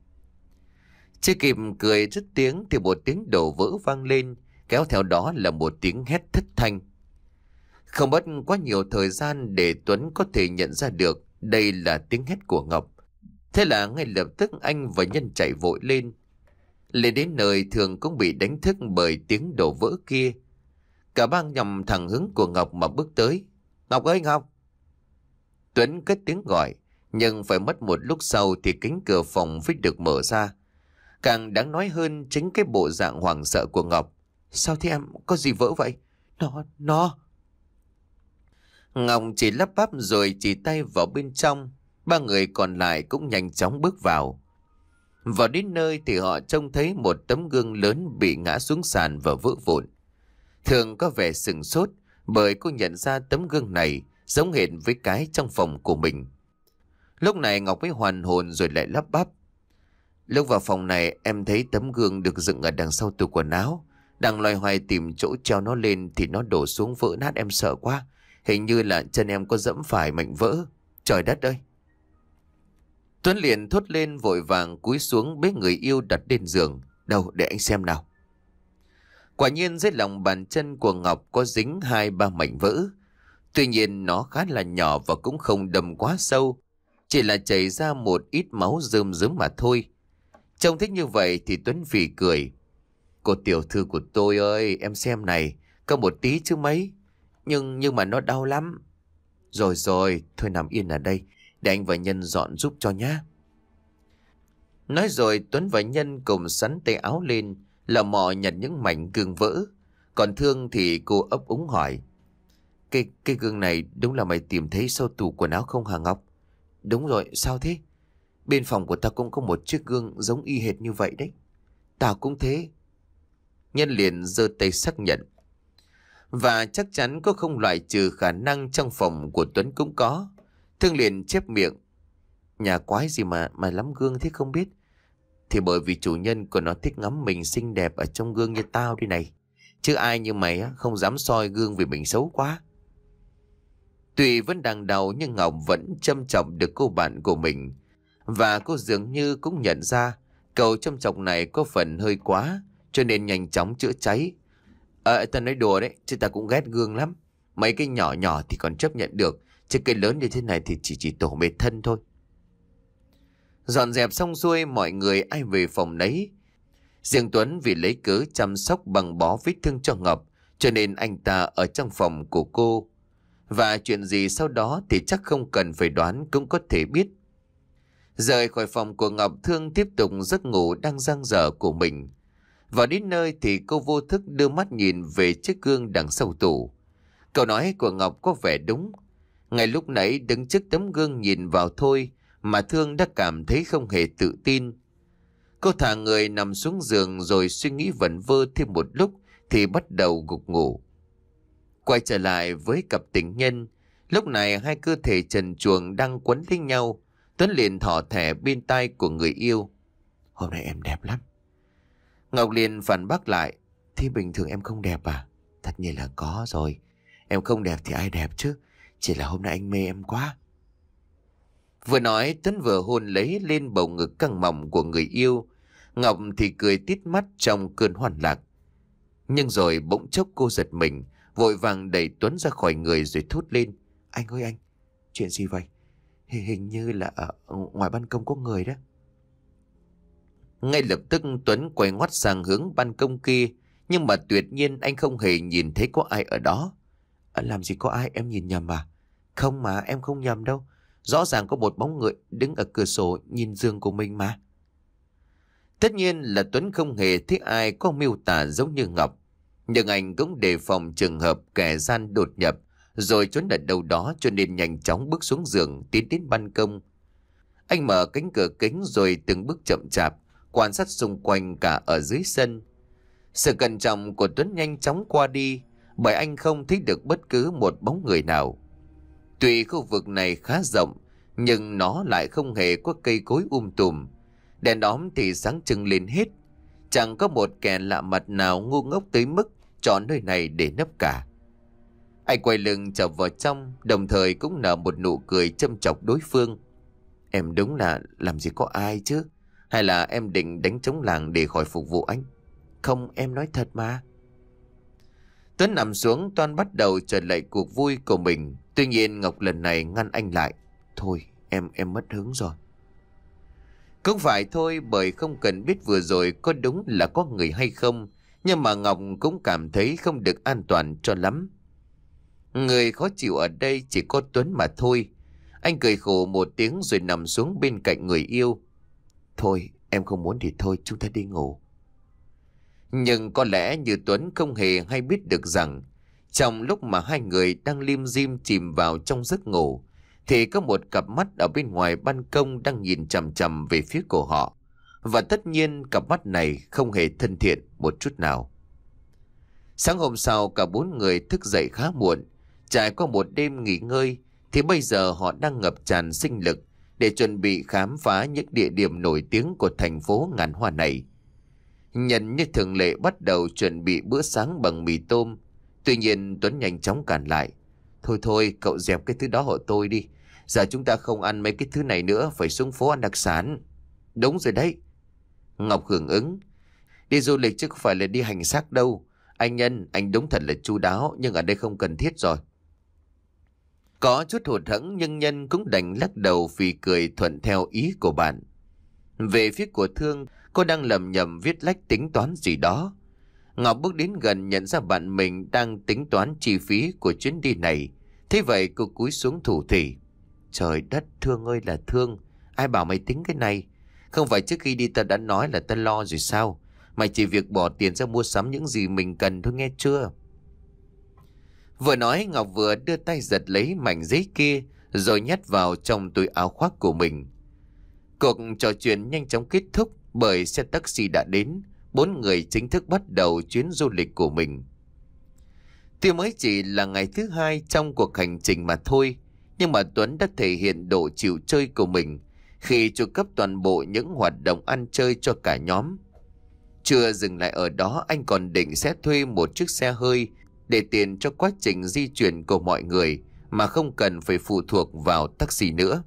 Chưa kịp cười dứt tiếng thì một tiếng đổ vỡ vang lên, kéo theo đó là một tiếng hét thất thanh. Không mất quá nhiều thời gian để Tuấn có thể nhận ra được đây là tiếng hét của Ngọc. Thế là ngay lập tức anh và Nhân chạy vội lên. Lên đến nơi thường cũng bị đánh thức bởi tiếng đổ vỡ kia. Cả ba nhằm thẳng hướng của Ngọc mà bước tới. Ngọc ơi Ngọc! Tuấn cất tiếng gọi, nhưng phải mất một lúc sau thì cánh cửa phòng mới được mở ra. Càng đáng nói hơn chính cái bộ dạng hoảng sợ của Ngọc. Sao thế em? Có gì vỡ vậy? Nó, nó... Ngọc chỉ lắp bắp rồi chỉ tay vào bên trong. Ba người còn lại cũng nhanh chóng bước vào. Vào đến nơi thì họ trông thấy một tấm gương lớn bị ngã xuống sàn và vỡ vụn. Thường có vẻ sửng sốt bởi cô nhận ra tấm gương này giống hệt với cái trong phòng của mình. Lúc này Ngọc mới hoàn hồn rồi lại lắp bắp. Lúc vào phòng này em thấy tấm gương được dựng ở đằng sau tủ quần áo. Đang loay hoay tìm chỗ treo nó lên thì nó đổ xuống vỡ nát, em sợ quá. Hình như là chân em có dẫm phải mảnh vỡ. Trời đất ơi! Tuấn liền thốt lên vội vàng cúi xuống bế người yêu đặt lên giường. Đâu để anh xem nào. Quả nhiên dưới lòng bàn chân của Ngọc có dính hai ba mảnh vỡ. Tuy nhiên nó khá là nhỏ và cũng không đâm quá sâu. Chỉ là chảy ra một ít máu rơm rớm mà thôi. Trông thích như vậy thì Tuấn phì cười. Cô tiểu thư của tôi ơi, em xem này, có một tí chứ mấy. Nhưng nhưng mà nó đau lắm. Rồi rồi, thôi nằm yên ở đây, để anh và Nhân dọn giúp cho nhá. Nói rồi Tuấn và Nhân cùng sắn tay áo lên, lò mò nhặt những mảnh gương vỡ. Còn Thương thì cô ấp úng hỏi. Cái, cái gương này đúng là mày tìm thấy sau tủ quần áo không hả Ngọc? Đúng rồi, sao thế? Bên phòng của tao cũng có một chiếc gương giống y hệt như vậy đấy. Tao cũng thế. Nhân liền giơ tay xác nhận. Và chắc chắn có không loại trừ khả năng trong phòng của Tuấn cũng có. Thương liền chép miệng. Nhà quái gì mà mà lắm gương thế không biết. Thì bởi vì chủ nhân của nó thích ngắm mình xinh đẹp ở trong gương như tao đi này. Chứ ai như mày á không dám soi gương vì mình xấu quá. Tuy vẫn đang đau nhưng Ngọc vẫn châm trọng được cô bạn của mình. Và cô dường như cũng nhận ra câu châm chọc này có phần hơi quá, cho nên nhanh chóng chữa cháy. Ờ, ta nói đùa đấy, chứ ta cũng ghét gương lắm. Mấy cái nhỏ nhỏ thì còn chấp nhận được, chứ cái lớn như thế này thì chỉ chỉ tổ mệt thân thôi. Dọn dẹp xong xuôi, mọi người ai về phòng nấy. Riêng Tuấn vì lấy cớ chăm sóc bằng bó vết thương cho Ngọc, cho nên anh ta ở trong phòng của cô. Và chuyện gì sau đó thì chắc không cần phải đoán cũng có thể biết. Rời khỏi phòng của Ngọc, Thương tiếp tục giấc ngủ đang dang dở của mình. Vào đến nơi thì cô vô thức đưa mắt nhìn về chiếc gương đằng sau tủ. Câu nói của Ngọc có vẻ đúng. Ngay lúc nãy đứng trước tấm gương nhìn vào thôi mà Thương đã cảm thấy không hề tự tin. Cô thả người nằm xuống giường rồi suy nghĩ vẩn vơ thêm một lúc thì bắt đầu gục ngủ. Quay trở lại với cặp tình nhân, lúc này hai cơ thể trần truồng đang quấn lấy nhau. Tuấn liền thỏ thẻ bên tai của người yêu. Hôm nay em đẹp lắm. Ngọc liền phản bác lại. Thì bình thường em không đẹp à? Tất nhiên là có rồi. Em không đẹp thì ai đẹp chứ. Chỉ là hôm nay anh mê em quá. Vừa nói Tuấn vừa hôn lấy lên bầu ngực căng mọng của người yêu. Ngọc thì cười tít mắt trong cơn hoan lạc. Nhưng rồi bỗng chốc cô giật mình, vội vàng đẩy Tuấn ra khỏi người rồi thốt lên. Anh ơi anh, chuyện gì vậy? Hình, hình như là ở ngoài ban công có người đó. Ngay lập tức Tuấn quay ngoắt sang hướng ban công kia, nhưng mà tuyệt nhiên anh không hề nhìn thấy có ai ở đó. À, làm gì có ai, em nhìn nhầm à? Không mà, em không nhầm đâu. Rõ ràng có một bóng người đứng ở cửa sổ nhìn giường của mình mà. Tất nhiên là Tuấn không hề thấy ai có miêu tả giống như Ngọc. Nhưng anh cũng đề phòng trường hợp kẻ gian đột nhập rồi trốn ở đâu đó, cho nên nhanh chóng bước xuống giường tiến đến ban công. Anh mở cánh cửa kính rồi từng bước chậm chạp quan sát xung quanh cả ở dưới sân. Sự cẩn trọng của Tuấn nhanh chóng qua đi bởi anh không thấy được bất cứ một bóng người nào. Tuy khu vực này khá rộng nhưng nó lại không hề có cây cối um tùm. Đèn đóm thì sáng trưng lên hết. Chẳng có một kẻ lạ mặt nào ngu ngốc tới mức chọn nơi này để nấp cả. Anh quay lưng trở vào trong, đồng thời cũng nở một nụ cười châm chọc đối phương. Em đúng là làm gì có ai chứ? Hay là em định đánh trống làng để khỏi phục vụ anh? Không, em nói thật mà. Tuấn nằm xuống toan bắt đầu trở lại cuộc vui của mình. Tuy nhiên Ngọc lần này ngăn anh lại. Thôi, em em mất hứng rồi. Cũng phải thôi, bởi không cần biết vừa rồi có đúng là có người hay không, nhưng mà Ngọc cũng cảm thấy không được an toàn cho lắm. Người khó chịu ở đây chỉ có Tuấn mà thôi. Anh cười khổ một tiếng rồi nằm xuống bên cạnh người yêu. Thôi, em không muốn thì thôi, chúng ta đi ngủ. Nhưng có lẽ như Tuấn không hề hay biết được rằng trong lúc mà hai người đang lim dim chìm vào trong giấc ngủ thì có một cặp mắt ở bên ngoài ban công đang nhìn chằm chằm về phía của họ. Và tất nhiên cặp mắt này không hề thân thiện một chút nào. Sáng hôm sau cả bốn người thức dậy khá muộn. Trải qua một đêm nghỉ ngơi thì bây giờ họ đang ngập tràn sinh lực để chuẩn bị khám phá những địa điểm nổi tiếng của thành phố ngàn hoa này. Nhân như thường lệ bắt đầu chuẩn bị bữa sáng bằng mì tôm. Tuy nhiên Tuấn nhanh chóng cản lại. Thôi thôi, cậu dẹp cái thứ đó hộ tôi đi. Giờ chúng ta không ăn mấy cái thứ này nữa, phải xuống phố ăn đặc sản. Đúng rồi đấy. Ngọc hưởng ứng. Đi du lịch chứ không phải là đi hành xác đâu. Anh Nhân, anh đúng thật là chu đáo, nhưng ở đây không cần thiết rồi. Có chút hụt hẫng nhưng Nhân cũng đành lắc đầu phì cười thuận theo ý của bạn. Về phía của Thương, cô đang lầm nhầm viết lách tính toán gì đó. Ngọc bước đến gần nhận ra bạn mình đang tính toán chi phí của chuyến đi này. Thế vậy cô cúi xuống thủ thỉ. Trời đất, Thương ơi là Thương, ai bảo mày tính cái này? Không phải trước khi đi ta đã nói là ta lo rồi sao? Mày chỉ việc bỏ tiền ra mua sắm những gì mình cần thôi, nghe chưa? Vừa nói Ngọc vừa đưa tay giật lấy mảnh giấy kia rồi nhét vào trong túi áo khoác của mình. Cuộc trò chuyện nhanh chóng kết thúc bởi xe taxi đã đến. Bốn người chính thức bắt đầu chuyến du lịch của mình. Tuy mới chỉ là ngày thứ hai trong cuộc hành trình mà thôi, nhưng mà Tuấn đã thể hiện độ chịu chơi của mình khi chu cấp toàn bộ những hoạt động ăn chơi cho cả nhóm. Chưa dừng lại ở đó, anh còn định sẽ thuê một chiếc xe hơi để tiện cho quá trình di chuyển của mọi người mà không cần phải phụ thuộc vào taxi nữa.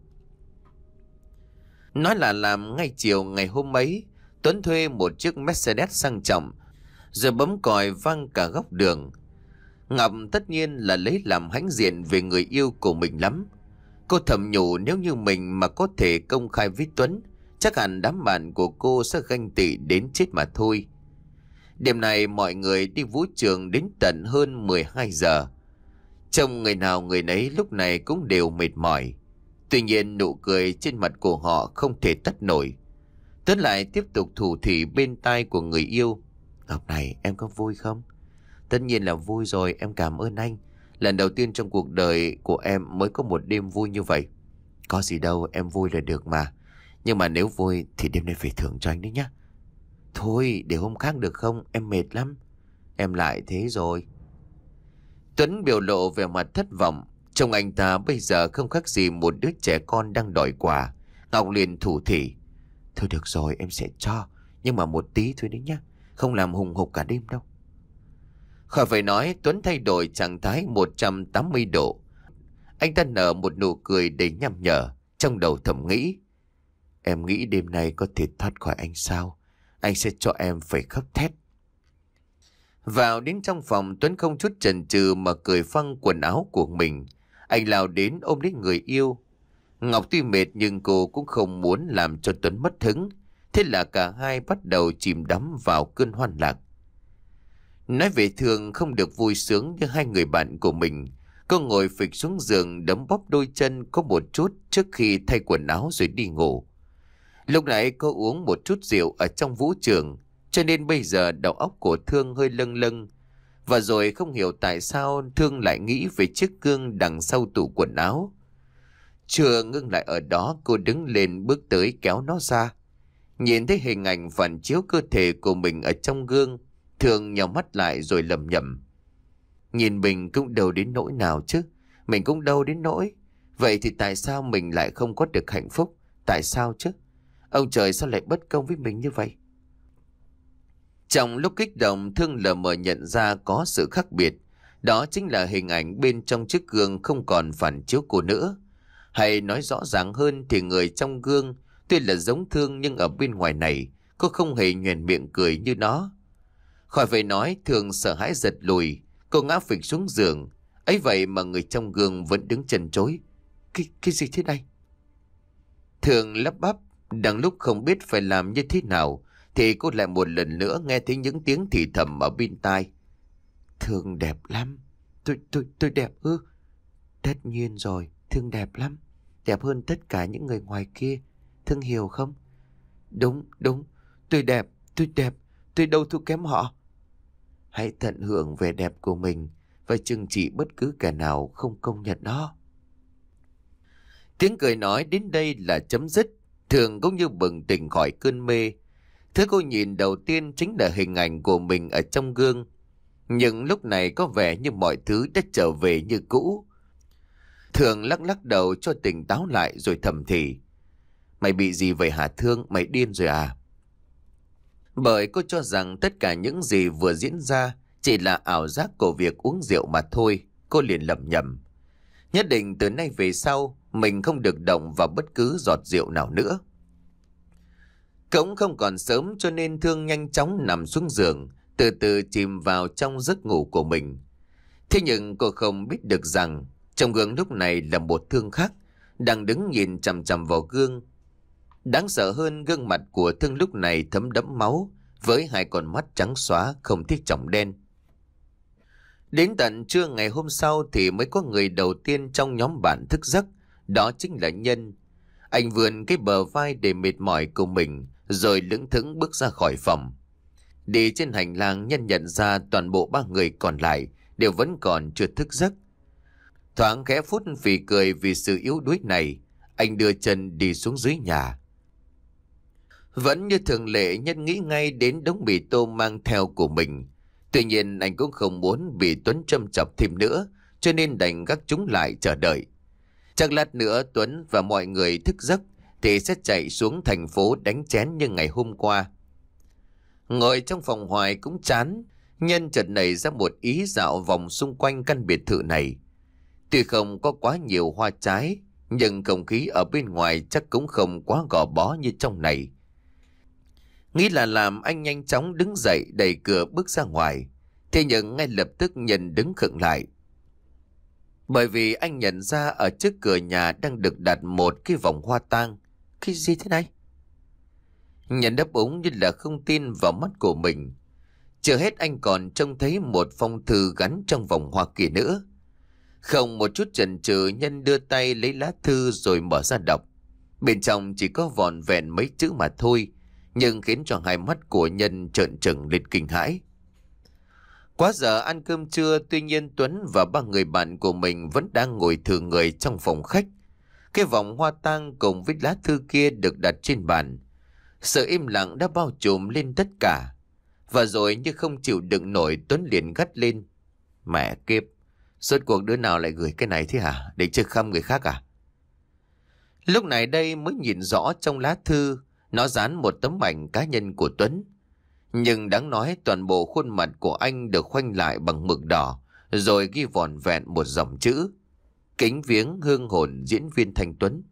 Nói là làm, ngay chiều ngày hôm ấy, Tuấn thuê một chiếc Mercedes sang trọng rồi bấm còi vang cả góc đường. Ngọc tất nhiên là lấy làm hãnh diện về người yêu của mình lắm. Cô thầm nhủ nếu như mình mà có thể công khai với Tuấn, chắc hẳn đám bạn của cô sẽ ganh tị đến chết mà thôi. Đêm này mọi người đi vũ trường đến tận hơn mười hai giờ. Trông người nào người nấy lúc này cũng đều mệt mỏi. Tuy nhiên nụ cười trên mặt của họ không thể tắt nổi. Tuấn lại tiếp tục thủ thỉ bên tai của người yêu. Ngọc này, em có vui không? Tất nhiên là vui rồi, em cảm ơn anh. Lần đầu tiên trong cuộc đời của em mới có một đêm vui như vậy. Có gì đâu, em vui là được mà. Nhưng mà nếu vui thì đêm nay phải thưởng cho anh đấy nhá. Thôi, để hôm khác được không? Em mệt lắm. Em lại thế rồi. Tuấn biểu lộ vẻ mặt thất vọng. Trông anh ta bây giờ không khác gì một đứa trẻ con đang đòi quà. Ngọc liền thủ thỉ. Thôi được rồi, em sẽ cho. Nhưng mà một tí thôi đấy nhá. Không làm hùng hục cả đêm đâu. Khỏi phải nói, Tuấn thay đổi trạng thái một trăm tám mươi độ. Anh ta nở một nụ cười đầy nham nhở. Trong đầu thầm nghĩ. Em nghĩ đêm nay có thể thoát khỏi anh sao? Anh sẽ cho em phải khóc thét. Vào đến trong phòng, Tuấn không chút chần chừ mà cởi phăng quần áo của mình. Anh lao đến ôm lấy người yêu. Ngọc tuy mệt nhưng cô cũng không muốn làm cho Tuấn mất hứng. Thế là cả hai bắt đầu chìm đắm vào cơn hoan lạc. Nói về thường không được vui sướng như hai người bạn của mình. Cô ngồi phịch xuống giường đấm bóp đôi chân có một chút trước khi thay quần áo rồi đi ngủ. Lúc nãy cô uống một chút rượu ở trong vũ trường, cho nên bây giờ đầu óc của Thương hơi lâng lâng. Và rồi không hiểu tại sao Thương lại nghĩ về chiếc gương đằng sau tủ quần áo. Chưa ngưng lại ở đó, cô đứng lên bước tới kéo nó ra. Nhìn thấy hình ảnh phản chiếu cơ thể của mình ở trong gương, Thương nhắm mắt lại rồi lẩm nhẩm. Nhìn mình cũng đâu đến nỗi nào chứ. Mình cũng đâu đến nỗi. Vậy thì tại sao mình lại không có được hạnh phúc? Tại sao chứ? Ông trời sao lại bất công với mình như vậy? Trong lúc kích động, Thương lờ mờ nhận ra có sự khác biệt. Đó chính là hình ảnh bên trong chiếc gương không còn phản chiếu cô nữa. Hay nói rõ ràng hơn thì người trong gương tuy là giống Thương nhưng ở bên ngoài này cô không hề nhoẻn miệng cười như nó. Khỏi phải nói, Thương sợ hãi giật lùi. Cô ngã phịch xuống giường. Ấy vậy mà người trong gương vẫn đứng chần chối. Cái, cái gì thế này? Thương lắp bắp. Đang lúc không biết phải làm như thế nào thì cô lại một lần nữa nghe thấy những tiếng thì thầm ở bên tai. Thương đẹp lắm. Tôi, tôi, tôi đẹp ư? Tất nhiên rồi, Thương đẹp lắm. Đẹp hơn tất cả những người ngoài kia. Thương hiểu không? Đúng, đúng. Tôi đẹp, tôi đẹp. Tôi đâu thua kém họ. Hãy tận hưởng vẻ đẹp của mình và chừng trị bất cứ kẻ nào không công nhận nó. Tiếng cười nói đến đây là chấm dứt. Thường cũng như bừng tỉnh khỏi cơn mê. Thứ cô nhìn đầu tiên chính là hình ảnh của mình ở trong gương. Nhưng lúc này có vẻ như mọi thứ đã trở về như cũ. Thường lắc lắc đầu cho tỉnh táo lại rồi thầm thì. Mày bị gì vậy hả Thương? Mày điên rồi à? Bởi cô cho rằng tất cả những gì vừa diễn ra chỉ là ảo giác của việc uống rượu mà thôi. Cô liền lẩm nhẩm. Nhất định từ nay về sau mình không được động vào bất cứ giọt rượu nào nữa. Cũng không còn sớm cho nên Thương nhanh chóng nằm xuống giường, từ từ chìm vào trong giấc ngủ của mình. Thế nhưng cô không biết được rằng trong gương lúc này là một Thương khác, đang đứng nhìn chằm chằm vào gương. Đáng sợ hơn, gương mặt của Thương lúc này thấm đẫm máu, với hai con mắt trắng xóa không thiết tròng đen. Đến tận trưa ngày hôm sau thì mới có người đầu tiên trong nhóm bạn thức giấc, đó chính là Nhân. Anh vươn cái bờ vai để mệt mỏi của mình, rồi lững thững bước ra khỏi phòng. Đi trên hành lang, Nhân nhận ra toàn bộ ba người còn lại đều vẫn còn chưa thức giấc. Thoáng khẽ phút phì cười vì sự yếu đuối này, anh đưa chân đi xuống dưới nhà. Vẫn như thường lệ, Nhân nghĩ ngay đến đống mì tôm mang theo của mình. Tuy nhiên anh cũng không muốn bị Tuấn châm chọc thêm nữa, cho nên đành gác chúng lại chờ đợi. Chắc lát nữa Tuấn và mọi người thức giấc thì sẽ chạy xuống thành phố đánh chén như ngày hôm qua. Ngồi trong phòng hoài cũng chán, Nhân chợt nảy ra một ý dạo vòng xung quanh căn biệt thự này. Tuy không có quá nhiều hoa trái, nhưng không khí ở bên ngoài chắc cũng không quá gò bó như trong này. Nghĩ là làm, anh nhanh chóng đứng dậy đẩy cửa bước ra ngoài. Thế nhưng ngay lập tức Nhân đứng khựng lại. Bởi vì anh nhận ra ở trước cửa nhà đang được đặt một cái vòng hoa tang. Cái gì thế này? Nhân đáp úng như là không tin vào mắt của mình. Chưa hết anh còn trông thấy một phong thư gắn trong vòng hoa kia nữa. Không một chút chần chừ, Nhân đưa tay lấy lá thư rồi mở ra đọc. Bên trong chỉ có vỏn vẹn mấy chữ mà thôi. nhưng khiến cho hai mắt của Nhân trợn trừng lên kinh hãi. Quá giờ ăn cơm trưa, tuy nhiên Tuấn và ba người bạn của mình vẫn đang ngồi thừa người trong phòng khách. Cái vòng hoa tang cùng với lá thư kia được đặt trên bàn. Sự im lặng đã bao trùm lên tất cả. Và rồi như không chịu đựng nổi, Tuấn liền gắt lên: Mẹ kiếp, rốt cuộc đứa nào lại gửi cái này thế hả? Để chơi khăm người khác à? Lúc này đây mới nhìn rõ trong lá thư, nó dán một tấm ảnh cá nhân của Tuấn. Nhưng đáng nói toàn bộ khuôn mặt của anh được khoanh lại bằng mực đỏ, rồi ghi vỏn vẹn một dòng chữ: Kính viếng hương hồn diễn viên Thanh Tuấn.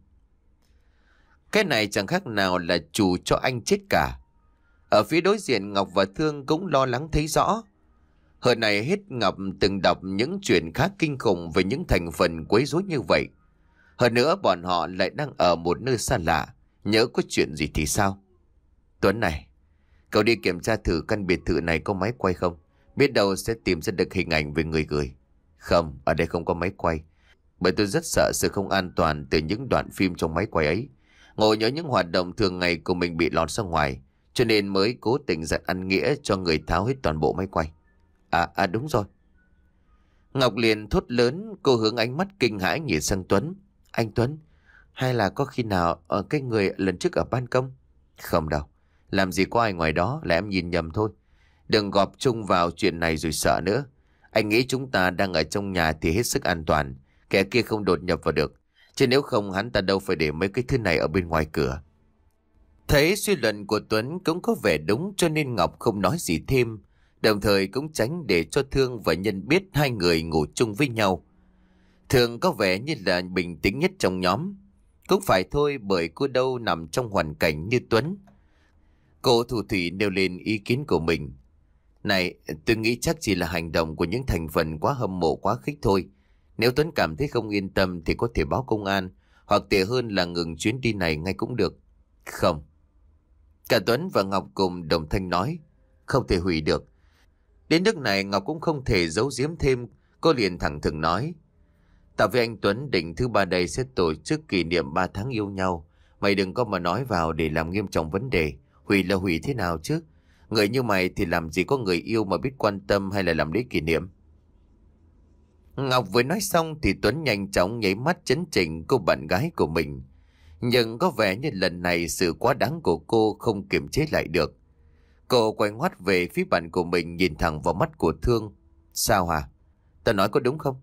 Cái này chẳng khác nào là chủ cho anh chết cả. Ở phía đối diện, Ngọc và Thương cũng lo lắng thấy rõ. Hồi này hết Ngọc từng đọc những chuyện khá kinh khủng về những thành phần quấy rối như vậy. Hơn nữa bọn họ lại đang ở một nơi xa lạ, nhớ có chuyện gì thì sao? Tuấn này, cậu đi kiểm tra thử căn biệt thự này có máy quay không? Biết đâu sẽ tìm ra được hình ảnh về người gửi. Không, ở đây không có máy quay. Bởi tôi rất sợ sự không an toàn từ những đoạn phim trong máy quay ấy. Ngồi nhớ những hoạt động thường ngày của mình bị lọt ra ngoài, cho nên mới cố tình dặn ăn nghĩa cho người tháo hết toàn bộ máy quay. À, à đúng rồi. Ngọc liền thốt lớn, cô hướng ánh mắt kinh hãi nhìn sang Tuấn. Anh Tuấn, hay là có khi nào ở cái người lần trước ở ban công? Không đâu, làm gì có ai ngoài đó, là em nhìn nhầm thôi. Đừng gọp chung vào chuyện này rồi sợ nữa. Anh nghĩ chúng ta đang ở trong nhà thì hết sức an toàn, kẻ kia không đột nhập vào được. Chứ nếu không hắn ta đâu phải để mấy cái thứ này ở bên ngoài cửa. Thấy suy luận của Tuấn cũng có vẻ đúng, cho nên Ngọc không nói gì thêm, đồng thời cũng tránh để cho Thương và Nhân biết hai người ngủ chung với nhau. Thương có vẻ như là bình tĩnh nhất trong nhóm. Cũng phải thôi, bởi cô đâu nằm trong hoàn cảnh như Tuấn. Cô thủ thủy nêu lên ý kiến của mình. Này, tôi nghĩ chắc chỉ là hành động của những thành phần quá hâm mộ quá khích thôi. Nếu Tuấn cảm thấy không yên tâm thì có thể báo công an, hoặc tệ hơn là ngừng chuyến đi này ngay cũng được. Không. Cả Tuấn và Ngọc cùng đồng thanh nói. Không thể hủy được. Đến nước này Ngọc cũng không thể giấu giếm thêm. Cô liền thẳng thừng nói. Tao với anh Tuấn định thứ ba đây sẽ tổ chức kỷ niệm ba tháng yêu nhau. Mày đừng có mà nói vào để làm nghiêm trọng vấn đề. Hủy là hủy thế nào chứ? Người như mày thì làm gì có người yêu mà biết quan tâm hay là làm lễ kỷ niệm. Ngọc vừa nói xong thì Tuấn nhanh chóng nháy mắt chấn chỉnh cô bạn gái của mình. Nhưng có vẻ như lần này sự quá đáng của cô không kiềm chế lại được. Cô quay ngoắt về phía bạn của mình, nhìn thẳng vào mắt của Thương. Sao hả? Tao nói có đúng không?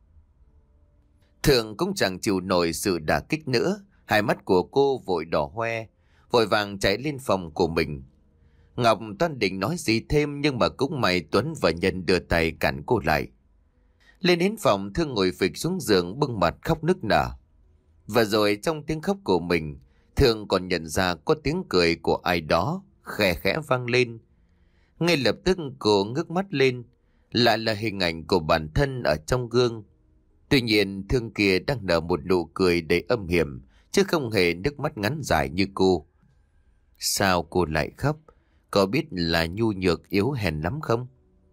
Thương cũng chẳng chịu nổi sự đả kích nữa. Hai mắt của cô vội đỏ hoe, vội vàng chạy lên phòng của mình. Ngọc toan định nói gì thêm, nhưng mà cũng may Tuấn và Nhân đưa tay cản cô lại. Lên đến phòng, Thương ngồi phịch xuống giường bưng mặt khóc nức nở. Và rồi trong tiếng khóc của mình, Thương còn nhận ra có tiếng cười của ai đó khẽ khẽ vang lên. Ngay lập tức cô ngước mắt lên, lại là hình ảnh của bản thân ở trong gương. Tuy nhiên Thương kia đang nở một nụ cười đầy âm hiểm, chứ không hề nước mắt ngắn dài như cô. Sao cô lại khóc? Có biết là nhu nhược yếu hèn lắm không?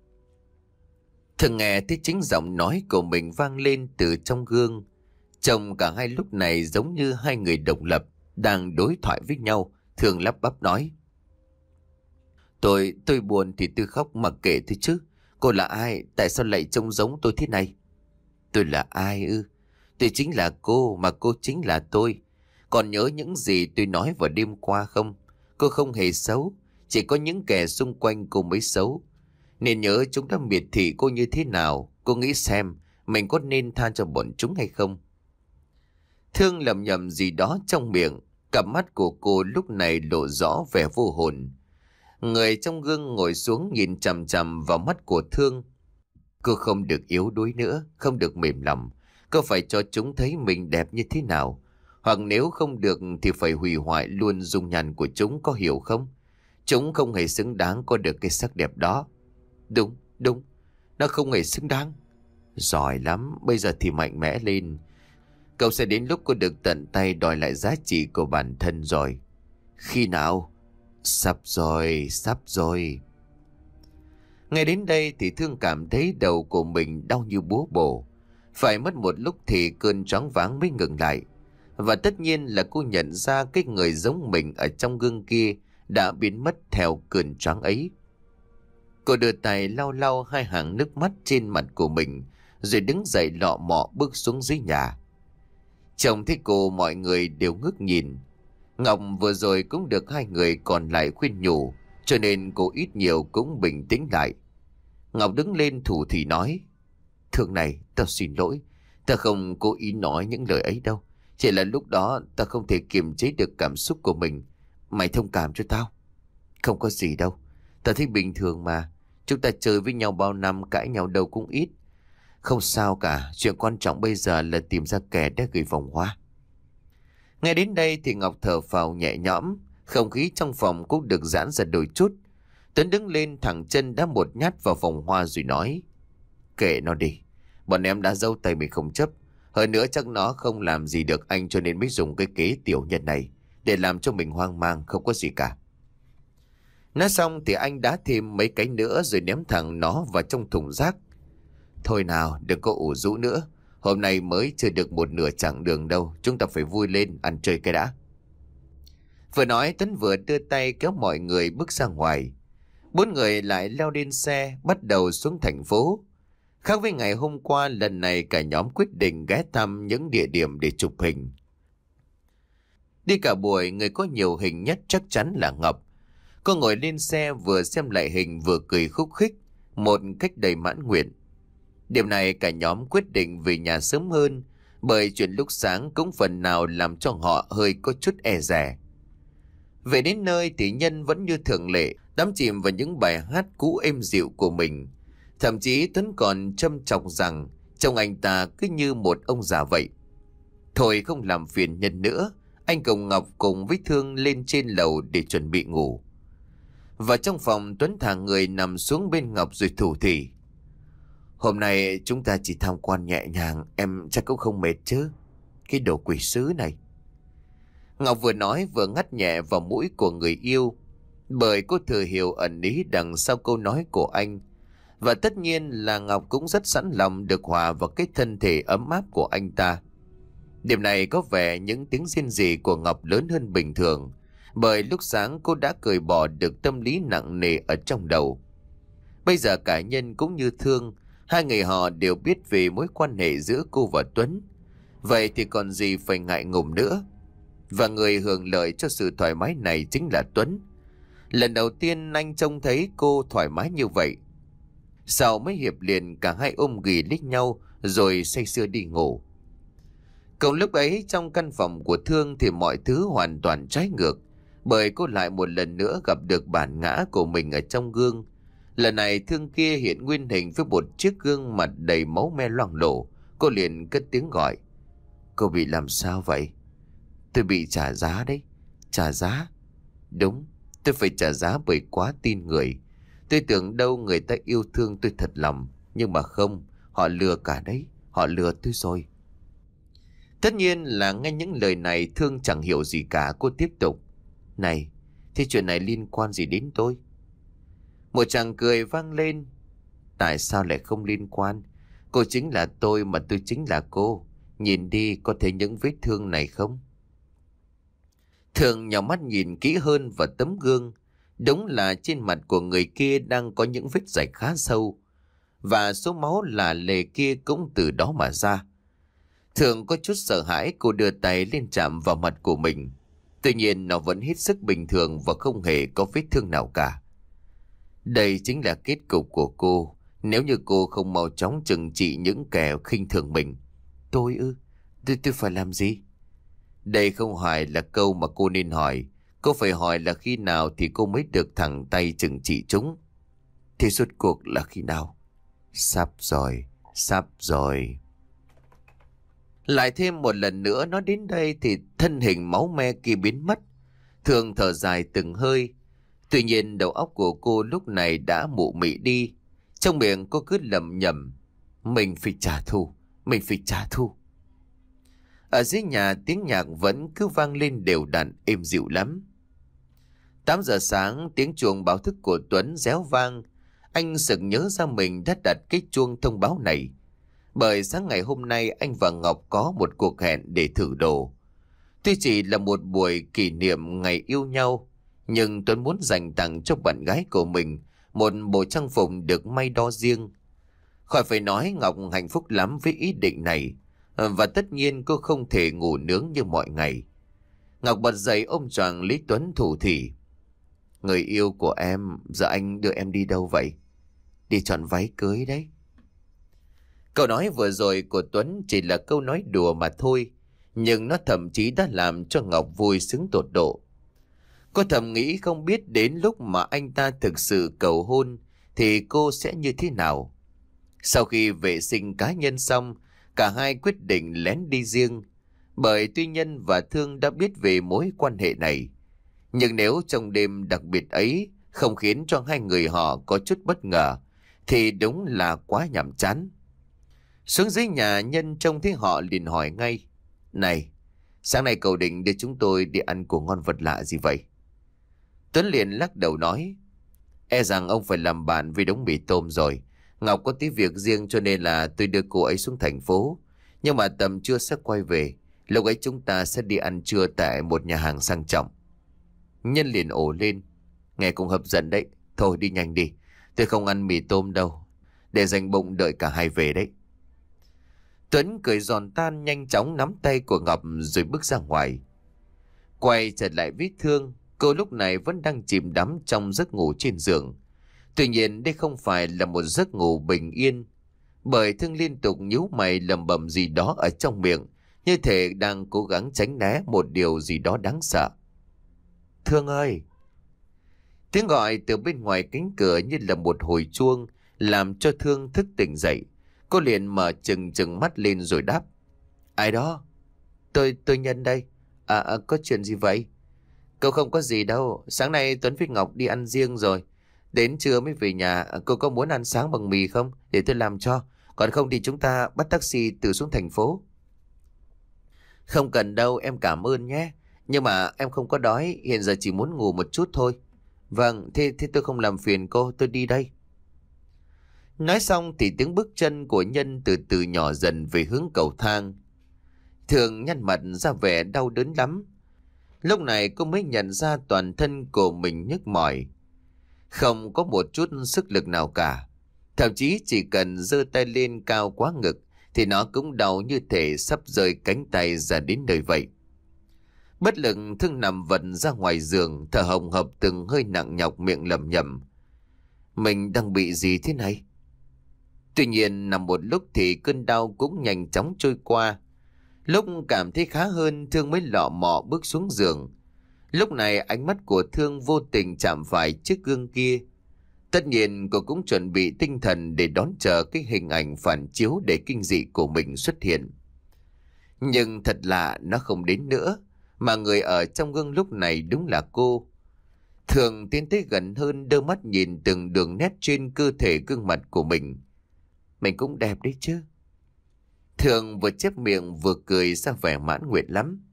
Thương nghe thấy chính giọng nói của mình vang lên từ trong gương. Trông cả hai lúc này giống như hai người độc lập đang đối thoại với nhau. Thương lắp bắp nói. Tôi, tôi buồn thì tôi khóc mặc kệ thôi chứ. Cô là ai? Tại sao lại trông giống tôi thế này? Tôi là ai ư? Tôi chính là cô, mà cô chính là tôi. Còn nhớ những gì tôi nói vào đêm qua không? Cô không hề xấu, chỉ có những kẻ xung quanh cô mới xấu. Nên nhớ chúng đã miệt thị cô như thế nào. Cô nghĩ xem mình có nên tha cho bọn chúng hay không? Thương lầm nhầm gì đó trong miệng. Cặp mắt của cô lúc này lộ rõ vẻ vô hồn. Người trong gương ngồi xuống nhìn chằm chằm vào mắt của Thương. Cô không được yếu đuối nữa, không được mềm lòng. Cô phải cho chúng thấy mình đẹp như thế nào. Hoặc nếu không được thì phải hủy hoại luôn dung nhan của chúng, có hiểu không? Chúng không hề xứng đáng có được cái sắc đẹp đó. Đúng, đúng, nó không hề xứng đáng. Giỏi lắm, bây giờ thì mạnh mẽ lên. Cậu sẽ đến lúc có được tận tay đòi lại giá trị của bản thân rồi. Khi nào? Sắp rồi, sắp rồi. Ngay đến đây thì Thương cảm thấy đầu của mình đau như búa bổ. Phải mất một lúc thì cơn choáng váng mới ngừng lại. Và tất nhiên là cô nhận ra cái người giống mình ở trong gương kia đã biến mất theo cơn choáng ấy. Cô đưa tay lau lau hai hàng nước mắt trên mặt của mình, rồi đứng dậy lọ mọ bước xuống dưới nhà. Trông thấy cô, mọi người đều ngước nhìn. Ngọc vừa rồi cũng được hai người còn lại khuyên nhủ, cho nên cô ít nhiều cũng bình tĩnh lại. Ngọc đứng lên thủ thỉ nói: Thương này, tao xin lỗi. Ta không cố ý nói những lời ấy đâu. Chỉ là lúc đó ta không thể kiềm chế được cảm xúc của mình. Mày thông cảm cho tao. Không có gì đâu. Ta thấy bình thường mà. Chúng ta chơi với nhau bao năm, cãi nhau đâu cũng ít. Không sao cả. Chuyện quan trọng bây giờ là tìm ra kẻ đã gửi vòng hoa. Nghe đến đây thì Ngọc thở phào nhẹ nhõm. Không khí trong phòng cũng được giãn ra đôi chút. Tuấn đứng lên thẳng chân đá một nhát vào vòng hoa rồi nói: Kệ nó đi. Bọn em đã giấu tay mình không chấp. Hơn nữa chắc nó không làm gì được anh, cho nên mới dùng cái kế tiểu nhân này để làm cho mình hoang mang, không có gì cả. Nói xong thì anh đá thêm mấy cái nữa rồi ném thẳng nó vào trong thùng rác. Thôi nào, đừng có ủ rũ nữa. Hôm nay mới chưa được một nửa chặng đường đâu. Chúng ta phải vui lên, ăn chơi cái đã. Vừa nói Tuấn vừa đưa tay kéo mọi người bước ra ngoài. Bốn người lại leo lên xe, bắt đầu xuống thành phố. Khác với ngày hôm qua, lần này cả nhóm quyết định ghé thăm những địa điểm để chụp hình. Đi cả buổi, người có nhiều hình nhất chắc chắn là Ngọc. Cô ngồi lên xe vừa xem lại hình vừa cười khúc khích, một cách đầy mãn nguyện. Điểm này cả nhóm quyết định về nhà sớm hơn, bởi chuyện lúc sáng cũng phần nào làm cho họ hơi có chút e dè. Về đến nơi thì Nhân vẫn như thường lệ, đắm chìm vào những bài hát cũ êm dịu của mình. Thậm chí Tuấn còn châm chọc rằng trông anh ta cứ như một ông già vậy. Thôi không làm phiền Nhân nữa, anh cùng Ngọc cùng với Thương lên trên lầu để chuẩn bị ngủ. Và trong phòng, Tuấn thả người nằm xuống bên Ngọc rồi thủ thỉ: Hôm nay chúng ta chỉ tham quan nhẹ nhàng, em chắc cũng không mệt chứ. Cái đồ quỷ sứ này. Ngọc vừa nói vừa ngắt nhẹ vào mũi của người yêu, bởi cô thừa hiểu ẩn ý đằng sau câu nói của anh. Và tất nhiên là Ngọc cũng rất sẵn lòng được hòa vào cái thân thể ấm áp của anh ta. Điểm này có vẻ những tiếng rên rỉ của Ngọc lớn hơn bình thường, bởi lúc sáng cô đã cởi bỏ được tâm lý nặng nề ở trong đầu. Bây giờ cả Nhân cũng như Thương, hai người họ đều biết về mối quan hệ giữa cô và Tuấn. Vậy thì còn gì phải ngại ngùng nữa. Và người hưởng lợi cho sự thoải mái này chính là Tuấn. Lần đầu tiên anh trông thấy cô thoải mái như vậy. Sau mấy hiệp liền cả hai ôm ghì lít nhau rồi say sưa đi ngủ. Cùng lúc ấy trong căn phòng của Thương thì mọi thứ hoàn toàn trái ngược, bởi cô lại một lần nữa gặp được bản ngã của mình ở trong gương. Lần này Thương kia hiện nguyên hình với một chiếc gương mặt đầy máu me loang lổ. Cô liền cất tiếng gọi: Cô bị làm sao vậy? Tôi bị trả giá đấy. Trả giá? Đúng, tôi phải trả giá bởi quá tin người. Tôi tưởng đâu người ta yêu thương tôi thật lòng, nhưng mà không, họ lừa cả đấy, họ lừa tôi rồi. Tất nhiên là nghe những lời này Thương chẳng hiểu gì cả. Cô tiếp tục: Này, thế chuyện này liên quan gì đến tôi? Một chàng cười vang lên: Tại sao lại không liên quan? Cô chính là tôi mà tôi chính là cô. Nhìn đi, có thấy những vết thương này không? Thương nhào mắt nhìn kỹ hơn vào tấm gương. Đúng là trên mặt của người kia đang có những vết rạch khá sâu, và số máu lả lề kia cũng từ đó mà ra. Thường có chút sợ hãi, cô đưa tay lên chạm vào mặt của mình. Tuy nhiên nó vẫn hết sức bình thường và không hề có vết thương nào cả. Đây chính là kết cục của cô nếu như cô không mau chóng trừng trị những kẻ khinh thường mình. Tôi ư? Tôi, tôi phải làm gì? Đây không phải là câu mà cô nên hỏi. Cô phải hỏi là khi nào thì cô mới được thẳng tay trừng trị chúng. Thì rốt cuộc là khi nào? Sắp rồi, sắp rồi. Lại thêm một lần nữa nói đến đây thì thân hình máu me kia biến mất. Thường thở dài từng hơi. Tuy nhiên đầu óc của cô lúc này đã mụ mị đi. Trong miệng cô cứ lẩm nhẩm: Mình phải trả thù, mình phải trả thù. Ở dưới nhà tiếng nhạc vẫn cứ vang lên đều đặn êm dịu lắm. Tám giờ sáng tiếng chuông báo thức của Tuấn réo vang. Anh sực nhớ ra mình đã đặt cái chuông thông báo này, bởi sáng ngày hôm nay anh và Ngọc có một cuộc hẹn để thử đồ. Tuy chỉ là một buổi kỷ niệm ngày yêu nhau, Nhưng Tuấn muốn dành tặng cho bạn gái của mình một bộ trang phục được may đo riêng. Khỏi phải nói, Ngọc hạnh phúc lắm với ý định này. Và tất nhiên cô không thể ngủ nướng như mọi ngày. Ngọc bật dậy ôm choàng Lý Tuấn thủ thỉ. Người yêu của em, giờ anh đưa em đi đâu vậy? Đi chọn váy cưới đấy. Câu nói vừa rồi của Tuấn chỉ là câu nói đùa mà thôi, nhưng nó thậm chí đã làm cho Ngọc vui sướng tột độ. Cô thầm nghĩ không biết đến lúc mà anh ta thực sự cầu hôn thì cô sẽ như thế nào. Sau khi vệ sinh cá nhân xong, cả hai quyết định lén đi riêng, bởi tuy Nhân và Thương đã biết về mối quan hệ này. Nhưng nếu trong đêm đặc biệt ấy không khiến cho hai người họ có chút bất ngờ, thì đúng là quá nhàm chán. Xuống dưới nhà, Nhân trông thấy họ liền hỏi ngay. Này, sáng nay cậu định đưa chúng tôi đi ăn của ngon vật lạ gì vậy? Tuấn liền lắc đầu nói. E rằng ông phải làm bạn với đống mì tôm rồi. Ngọc có tí việc riêng cho nên là tôi đưa cô ấy xuống thành phố. Nhưng mà tầm trưa sẽ quay về. Lúc ấy chúng ta sẽ đi ăn trưa tại một nhà hàng sang trọng. Nhân liền ồ lên. Nghe cũng hấp dẫn đấy. Thôi đi nhanh đi. Tôi không ăn mì tôm đâu. Để dành bụng đợi cả hai về đấy. Tuấn cười giòn tan, nhanh chóng nắm tay của Ngọc rồi bước ra ngoài. Quay trở lại với Thương, cô lúc này vẫn đang chìm đắm trong giấc ngủ trên giường. Tuy nhiên đây không phải là một giấc ngủ bình yên, bởi Thương liên tục nhíu mày lẩm bẩm gì đó ở trong miệng, như thể đang cố gắng tránh né một điều gì đó đáng sợ. Thương ơi! Tiếng gọi từ bên ngoài cánh cửa như là một hồi chuông, làm cho Thương thức tỉnh dậy. Cô liền mở trừng trừng mắt lên rồi đáp. Ai đó? Tôi, tôi Nhân đây. À, à có chuyện gì vậy? Cậu không có gì đâu. Sáng nay Tuấn với Ngọc đi ăn riêng rồi. Đến trưa mới về nhà. Cô có muốn ăn sáng bằng mì không? Để tôi làm cho. Còn không thì chúng ta bắt taxi từ xuống thành phố. Không cần đâu, em cảm ơn nhé. Nhưng mà em không có đói. Hiện giờ chỉ muốn ngủ một chút thôi. Vâng, thế, thế tôi không làm phiền cô. Tôi đi đây. Nói xong thì tiếng bước chân của Nhân từ từ nhỏ dần về hướng cầu thang. Thường nhăn mặt ra vẻ đau đớn lắm. Lúc này cô mới nhận ra toàn thân của mình nhức mỏi. Không có một chút sức lực nào cả. Thậm chí chỉ cần giơ tay lên cao quá ngực thì nó cũng đau như thể sắp rời cánh tay ra đến nơi vậy. Bất lực, Thương nằm vật ra ngoài giường, thở hồng hộc từng hơi nặng nhọc, miệng lẩm nhẩm. Mình đang bị gì thế này? Tuy nhiên nằm một lúc thì cơn đau cũng nhanh chóng trôi qua. Lúc cảm thấy khá hơn, Thương mới lọ mọ bước xuống giường. Lúc này ánh mắt của Thương vô tình chạm phải chiếc gương kia. Tất nhiên cô cũng chuẩn bị tinh thần để đón chờ cái hình ảnh phản chiếu để kinh dị của mình xuất hiện. Nhưng thật lạ, nó không đến nữa, mà người ở trong gương lúc này đúng là cô. Thương tiến tới gần hơn, đôi mắt nhìn từng đường nét trên cơ thể gương mặt của mình. Mình cũng đẹp đấy chứ. Thương vừa chép miệng vừa cười ra vẻ mãn nguyện lắm.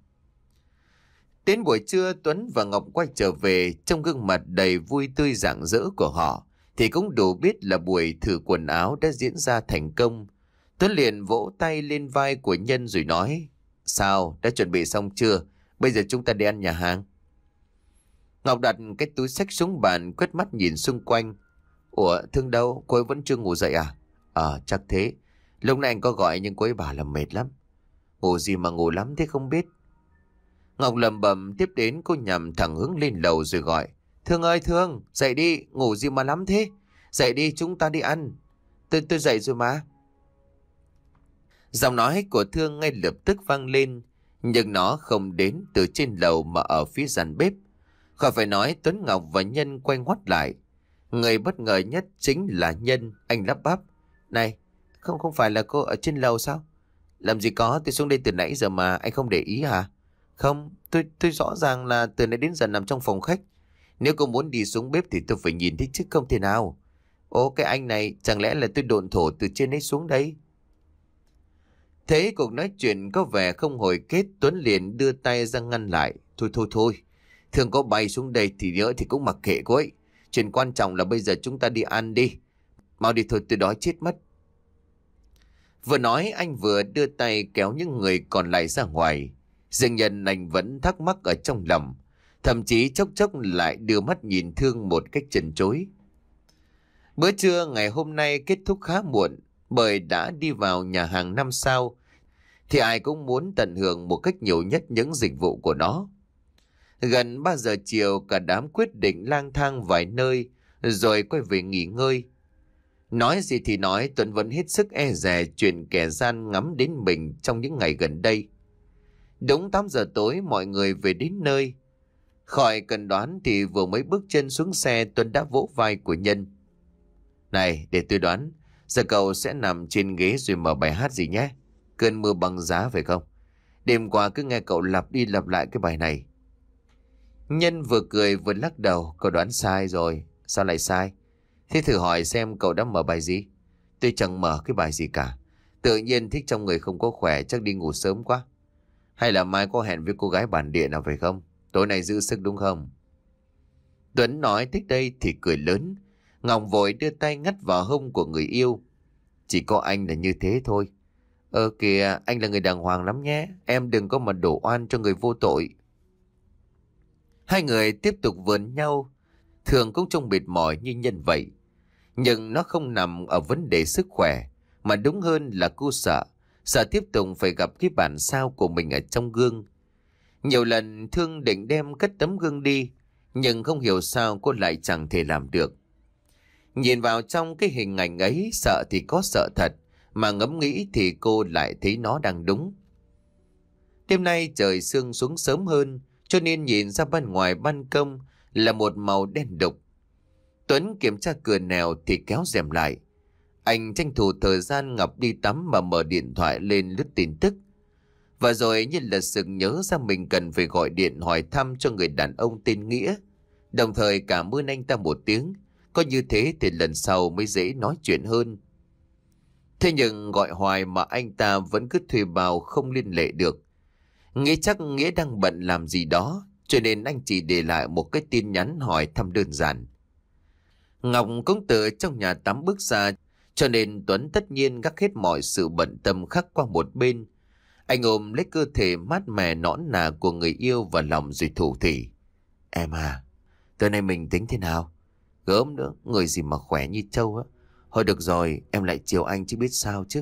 Đến buổi trưa, Tuấn và Ngọc quay trở về, trong gương mặt đầy vui tươi rạng rỡ của họ thì cũng đủ biết là buổi thử quần áo đã diễn ra thành công. Tuấn liền vỗ tay lên vai của Nhân rồi nói. Sao, đã chuẩn bị xong chưa? Bây giờ chúng ta đi ăn nhà hàng. Ngọc đặt cái túi xách xuống bàn, quét mắt nhìn xung quanh. Ủa, Thương đâu? Cô ấy vẫn chưa ngủ dậy à? Ờ, chắc thế. Lúc này anh có gọi nhưng cô ấy bảo là mệt lắm. Ngủ gì mà ngủ lắm thế không biết. Ngọc lầm bầm, tiếp đến cô nhằm thẳng hướng lên lầu rồi gọi. Thương ơi Thương, dậy đi, ngủ gì mà lắm thế? Dậy đi, chúng ta đi ăn. Tôi, tôi dậy rồi mà. Giọng nói của Thương ngay lập tức vang lên, nhưng nó không đến từ trên lầu mà ở phía gian bếp. Khỏi phải nói, Tuấn, Ngọc và Nhân quay ngoắt lại. Người bất ngờ nhất chính là Nhân. Anh lắp bắp. Này, không không phải là cô ở trên lầu sao? Làm gì có, tôi xuống đây từ nãy giờ mà anh không để ý hả? Không, tôi tôi rõ ràng là từ nãy đến giờ nằm trong phòng khách. Nếu cô muốn đi xuống bếp thì tôi phải nhìn thấy chứ không thể nào. Ồ, cái anh này, chẳng lẽ là tôi độn thổ từ trên ấy xuống đây? Thế cuộc nói chuyện có vẻ không hồi kết, Tuấn liền đưa tay ra ngăn lại. Thôi thôi thôi, Thương có bay xuống đây thì nhớ thì cũng mặc kệ cô ấy. Chuyện quan trọng là bây giờ chúng ta đi ăn đi. Mau đi thôi, tôi đói chết mất. Vừa nói anh vừa đưa tay kéo những người còn lại ra ngoài. Dương Nhân anh vẫn thắc mắc ở trong lòng. Thật thậm chí chốc chốc lại đưa mắt nhìn Thương một cách chần chối. Bữa trưa ngày hôm nay kết thúc khá muộn, bởi đã đi vào nhà hàng năm sao, thì ai cũng muốn tận hưởng một cách nhiều nhất những dịch vụ của nó. Gần ba giờ chiều, cả đám quyết định lang thang vài nơi, rồi quay về nghỉ ngơi. Nói gì thì nói, Tuấn vẫn hết sức e dè chuyện kẻ gian ngắm đến mình trong những ngày gần đây. Đúng tám giờ tối, mọi người về đến nơi. Khỏi cần đoán thì vừa mới bước chân xuống xe, Tuấn đã vỗ vai của Nhân. Này, để tôi đoán, giờ cậu sẽ nằm trên ghế rồi mở bài hát gì nhé? Cơn mưa băng giá phải không? Đêm qua cứ nghe cậu lặp đi lặp lại cái bài này. Nhân vừa cười vừa lắc đầu. Cậu đoán sai rồi. Sao lại sai? Thế thử hỏi xem cậu đã mở bài gì? Tôi chẳng mở cái bài gì cả. Tự nhiên thích trong người không có khỏe, chắc đi ngủ sớm quá. Hay là mai có hẹn với cô gái bản địa nào phải không? Tối nay giữ sức đúng không? Tuấn nói tới đây thì cười lớn. Ngọc vội đưa tay ngắt vào hông của người yêu. Chỉ có anh là như thế thôi. Ờ kìa, anh là người đàng hoàng lắm nhé. Em đừng có mà đổ oan cho người vô tội. Hai người tiếp tục vườn nhau. Thường cũng trông mệt mỏi như Nhân vậy. Nhưng nó không nằm ở vấn đề sức khỏe, mà đúng hơn là cô sợ. Sợ tiếp tục phải gặp cái bản sao của mình ở trong gương. Nhiều lần Thương định đem cất tấm gương đi, nhưng không hiểu sao cô lại chẳng thể làm được. Nhìn vào trong cái hình ảnh ấy, sợ thì có sợ thật, mà ngẫm nghĩ thì cô lại thấy nó đang đúng. Đêm nay trời sương xuống sớm hơn, cho nên nhìn ra bên ngoài ban công là một màu đen đục. Tuấn kiểm tra cửa nẻo thì kéo rèm lại. Anh tranh thủ thời gian Ngọc đi tắm mà mở điện thoại lên lướt tin tức. Và rồi như là sực nhớ ra mình cần phải gọi điện hỏi thăm cho người đàn ông tên Nghĩa. Đồng thời cảm ơn anh ta một tiếng. Có như thế thì lần sau mới dễ nói chuyện hơn. Thế nhưng gọi hoài mà anh ta vẫn cứ thuê bao không liên lạc được. Nghĩ chắc Nghĩa đang bận làm gì đó, cho nên anh chỉ để lại một cái tin nhắn hỏi thăm đơn giản. Ngọc cũng từ trong nhà tắm bước ra, cho nên Tuấn tất nhiên gác hết mọi sự bận tâm khác qua một bên. Anh ôm lấy cơ thể mát mẻ nõn nà của người yêu vào lòng rồi thủ thỉ. Em à, tối nay mình tính thế nào? Gớm nữa, người gì mà khỏe như trâu á. Thôi được rồi, em lại chiều anh chứ biết sao chứ.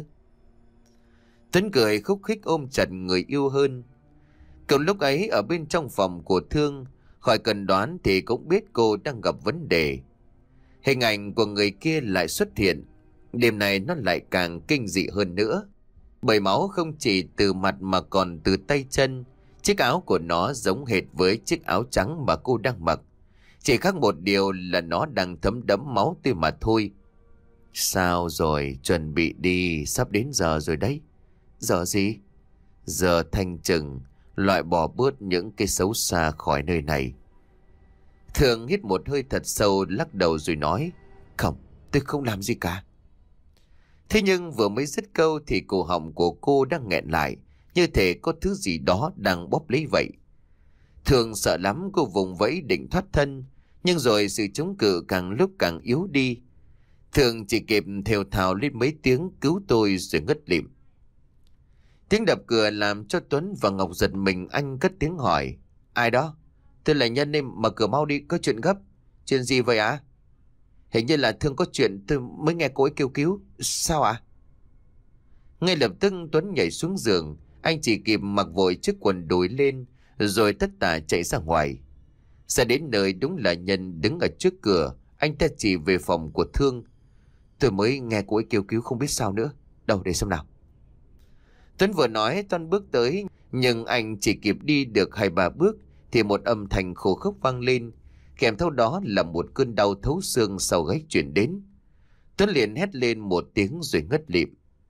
Tuấn cười khúc khích ôm chặt người yêu hơn. Cậu lúc ấy ở bên trong phòng của Thương, khỏi cần đoán thì cũng biết cô đang gặp vấn đề. Hình ảnh của người kia lại xuất hiện. Đêm này nó lại càng kinh dị hơn nữa. Bởi máu không chỉ từ mặt mà còn từ tay chân. Chiếc áo của nó giống hệt với chiếc áo trắng mà cô đang mặc. Chỉ khác một điều là nó đang thấm đẫm máu tươi mà thôi. Sao rồi, chuẩn bị đi, sắp đến giờ rồi đấy. Giờ gì? Giờ thanh trừng, loại bỏ bớt những cái xấu xa khỏi nơi này. Thường hít một hơi thật sâu, lắc đầu rồi nói. Không, tôi không làm gì cả. Thế nhưng vừa mới dứt câu thì cổ họng của cô đang nghẹn lại, như thể có thứ gì đó đang bóp lấy vậy. Thường sợ lắm, cô vùng vẫy định thoát thân, nhưng rồi sự chống cự càng lúc càng yếu đi. Thường chỉ kịp thều thào lên mấy tiếng cứu tôi rồi ngất lịm. Tiếng đập cửa làm cho Tuấn và Ngọc giật mình. Anh cất tiếng hỏi. Ai đó? Tôi là Nhân em, mở cửa mau đi, có chuyện gấp. Chuyện gì vậy ạ? À? Hình như là Thương có chuyện, tôi mới nghe cô ấy kêu cứu. Sao ạ? À? Ngay lập tức Tuấn nhảy xuống giường. Anh chỉ kịp mặc vội chiếc quần đùi lên, rồi tất tả chạy ra ngoài. Ra đến nơi đúng là Nhân đứng ở trước cửa. Anh ta chỉ về phòng của Thương. Tôi mới nghe cô ấy kêu cứu, không biết sao nữa. Đâu để xem nào. Tuấn vừa nói Toan bước tới, nhưng anh chỉ kịp đi được hai ba bước thì một âm thanh khô khốc vang lên, kèm theo đó là một cơn đau thấu xương sau gáy truyền đến. Tuấn liền hét lên một tiếng rồi ngất lịm.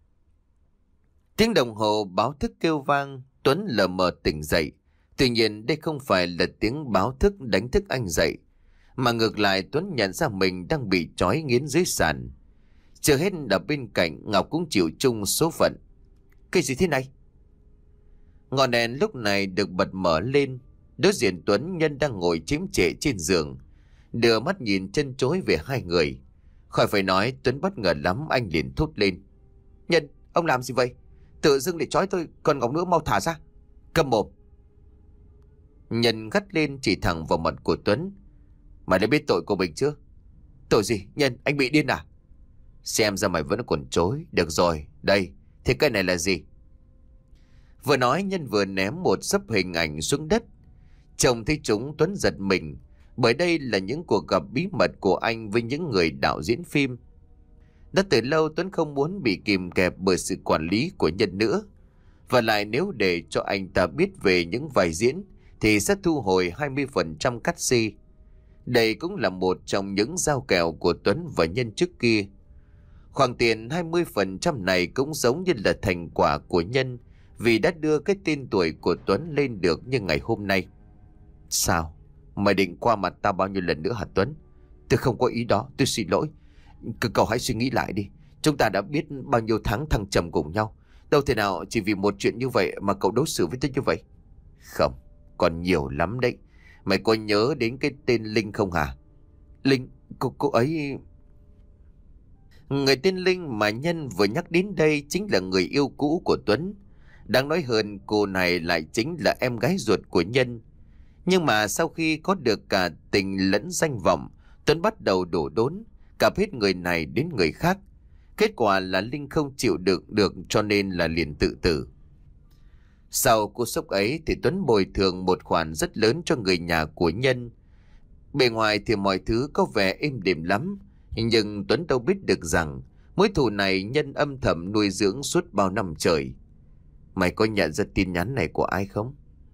Tiếng đồng hồ báo thức kêu vang, Tuấn lờ mờ tỉnh dậy. Tuy nhiên đây không phải là tiếng báo thức đánh thức anh dậy, mà ngược lại Tuấn nhận ra mình đang bị trói nghiến dưới sàn. Chưa hết ở bên cạnh Ngọc cũng chịu chung số phận. Cái gì thế này? Ngọn đèn lúc này được bật mở lên. Đối diện Tuấn, Nhân đang ngồi chiếm trệ trên giường, đưa mắt nhìn chân chối về hai người. Khỏi phải nói, Tuấn bất ngờ lắm, anh liền thốt lên. Nhân, ông làm gì vậy? Tự dưng để trói tôi, còn Ngọc nữa, mau thả ra. Cầm mồm. Nhân gắt lên chỉ thẳng vào mặt của Tuấn. Mày đã biết tội của mình chưa? Tội gì? Nhân, anh bị điên à? Xem ra mày vẫn còn chối. Được rồi, đây, thế cái này là gì? Vừa nói Nhân vừa ném một xấp hình ảnh xuống đất. Trông thấy chúng Tuấn giật mình, bởi đây là những cuộc gặp bí mật của anh với những người đạo diễn phim. Đã từ lâu Tuấn không muốn bị kìm kẹp bởi sự quản lý của Nhân nữa. Và lại nếu để cho anh ta biết về những vai diễn thì sẽ thu hồi hai mươi phần trăm cắt xê. Đây cũng là một trong những giao kèo của Tuấn và Nhân trước kia. Khoản tiền hai mươi phần trăm này cũng giống như là thành quả của Nhân vì đã đưa cái tên tuổi của Tuấn lên được như ngày hôm nay. Sao? Mày định qua mặt tao bao nhiêu lần nữa hả Tuấn? Tôi không có ý đó, tôi xin lỗi. C- cậu hãy suy nghĩ lại đi. Chúng ta đã biết bao nhiêu tháng thăng trầm cùng nhau. Đâu thể nào chỉ vì một chuyện như vậy mà cậu đối xử với tôi như vậy. Không, còn nhiều lắm đấy. Mày có nhớ đến cái tên Linh không hả? Linh, cô, cô ấy... Người tên Linh mà Nhân vừa nhắc đến đây chính là người yêu cũ của Tuấn. Đáng nói hơn, cô này lại chính là em gái ruột của Nhân. Nhưng mà sau khi có được cả tình lẫn danh vọng, Tuấn bắt đầu đổ đốn, cặp hết người này đến người khác. Kết quả là Linh không chịu đựng được cho nên là liền tự tử. Sau cú sốc ấy thì Tuấn bồi thường một khoản rất lớn cho người nhà của Nhân. Bề ngoài thì mọi thứ có vẻ êm đềm lắm, nhưng Tuấn đâu biết được rằng mối thù này Nhân âm thầm nuôi dưỡng suốt bao năm trời. Mày có nhận ra tin nhắn này của ai không?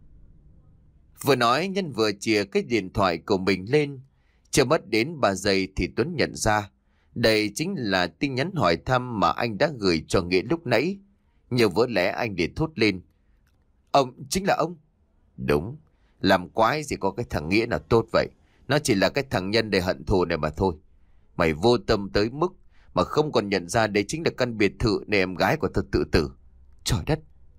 Vừa nói Nhân vừa chìa cái điện thoại của mình lên. Chưa mất đến ba giây thì Tuấn nhận ra đây chính là tin nhắn hỏi thăm mà anh đã gửi cho Nghĩa lúc nãy. Nhiều vỡ lẽ anh để thốt lên. Ông, chính là ông. Đúng, làm quái gì có cái thằng Nghĩa nào tốt vậy. Nó chỉ là cái thằng Nhân để hận thù này mà thôi. Mày vô tâm tới mức mà không còn nhận ra đây chính là căn biệt thự nơi em gái của thật tự tử. Trời đất.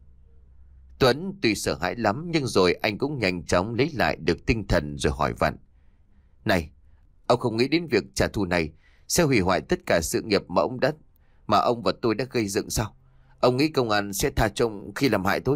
Tuấn tuy sợ hãi lắm nhưng rồi anh cũng nhanh chóng lấy lại được tinh thần rồi hỏi vặn. Này, ông không nghĩ đến việc trả thù này sẽ hủy hoại tất cả sự nghiệp mà ông đã mà ông và tôi đã gây dựng sao? Ông nghĩ công an sẽ tha cho ông khi làm hại tôi?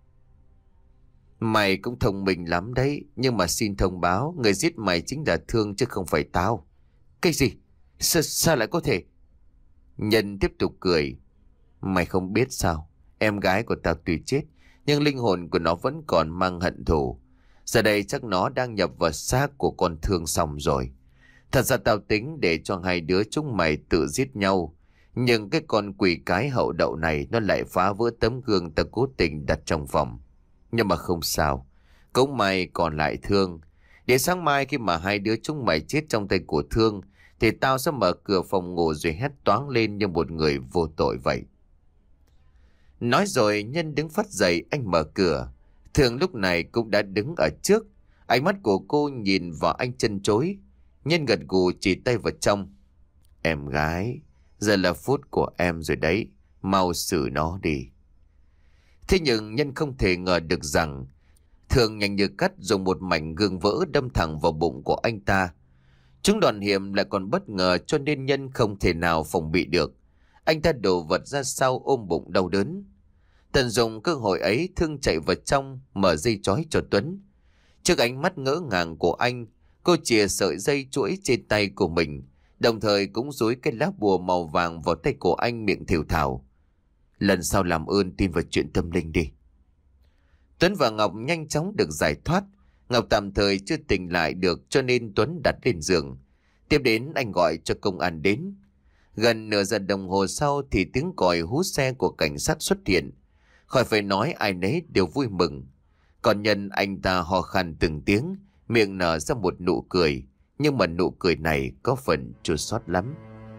Mày cũng thông minh lắm đấy, nhưng mà xin thông báo người giết mày chính là Thương chứ không phải tao. Cái gì? Sa, sao lại có thể? Nhân tiếp tục cười. Mày không biết sao? Em gái của tao tuy chết nhưng linh hồn của nó vẫn còn mang hận thù. Giờ đây chắc nó đang nhập vào xác của con Thương xong rồi. Thật ra tao tính để cho hai đứa chúng mày tự giết nhau. Nhưng cái con quỷ cái hậu đậu này nó lại phá vỡ tấm gương ta cố tình đặt trong phòng. Nhưng mà không sao. Cũng may còn lại Thương. Để sáng mai khi mà hai đứa chúng mày chết trong tay của Thương thì tao sẽ mở cửa phòng ngủ rồi hét toáng lên như một người vô tội vậy. Nói rồi Nhân đứng phắt dậy, anh mở cửa. Thương lúc này cũng đã đứng ở trước. Ánh mắt của cô nhìn vào anh chân chối. Nhân gật gù chỉ tay vào trong. Em gái, giờ là phút của em rồi đấy. Mau xử nó đi. Thế nhưng Nhân không thể ngờ được rằng Thương nhanh như cắt dùng một mảnh gương vỡ đâm thẳng vào bụng của anh ta. Chúng đòn hiểm lại còn bất ngờ cho nên Nhân không thể nào phòng bị được. Anh ta đổ vật ra sau ôm bụng đau đớn. Tận dụng cơ hội ấy, Thương chạy vào trong mở dây trói cho Tuấn. Trước ánh mắt ngỡ ngàng của anh, cô chìa sợi dây chuỗi trên tay của mình, đồng thời cũng dúi cái lá bùa màu vàng vào tay của anh, miệng thều thào. Lần sau làm ơn tin vào chuyện tâm linh đi. Tuấn và Ngọc nhanh chóng được giải thoát. Ngọc tạm thời chưa tỉnh lại được cho nên Tuấn đặt lên giường. Tiếp đến anh gọi cho công an đến. Gần nửa giờ đồng hồ sau thì tiếng còi hú xe của cảnh sát xuất hiện. Khỏi phải nói ai nấy đều vui mừng. Còn Nhân anh ta ho khan từng tiếng, miệng nở ra một nụ cười. Nhưng mà nụ cười này có phần chua xót lắm.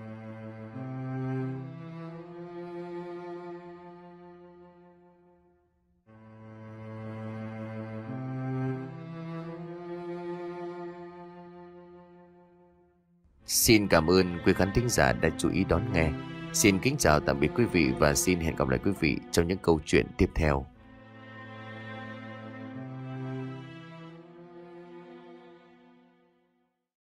Xin cảm ơn quý khán thính giả đã chú ý đón nghe. Xin kính chào tạm biệt quý vị và xin hẹn gặp lại quý vị trong những câu chuyện tiếp theo.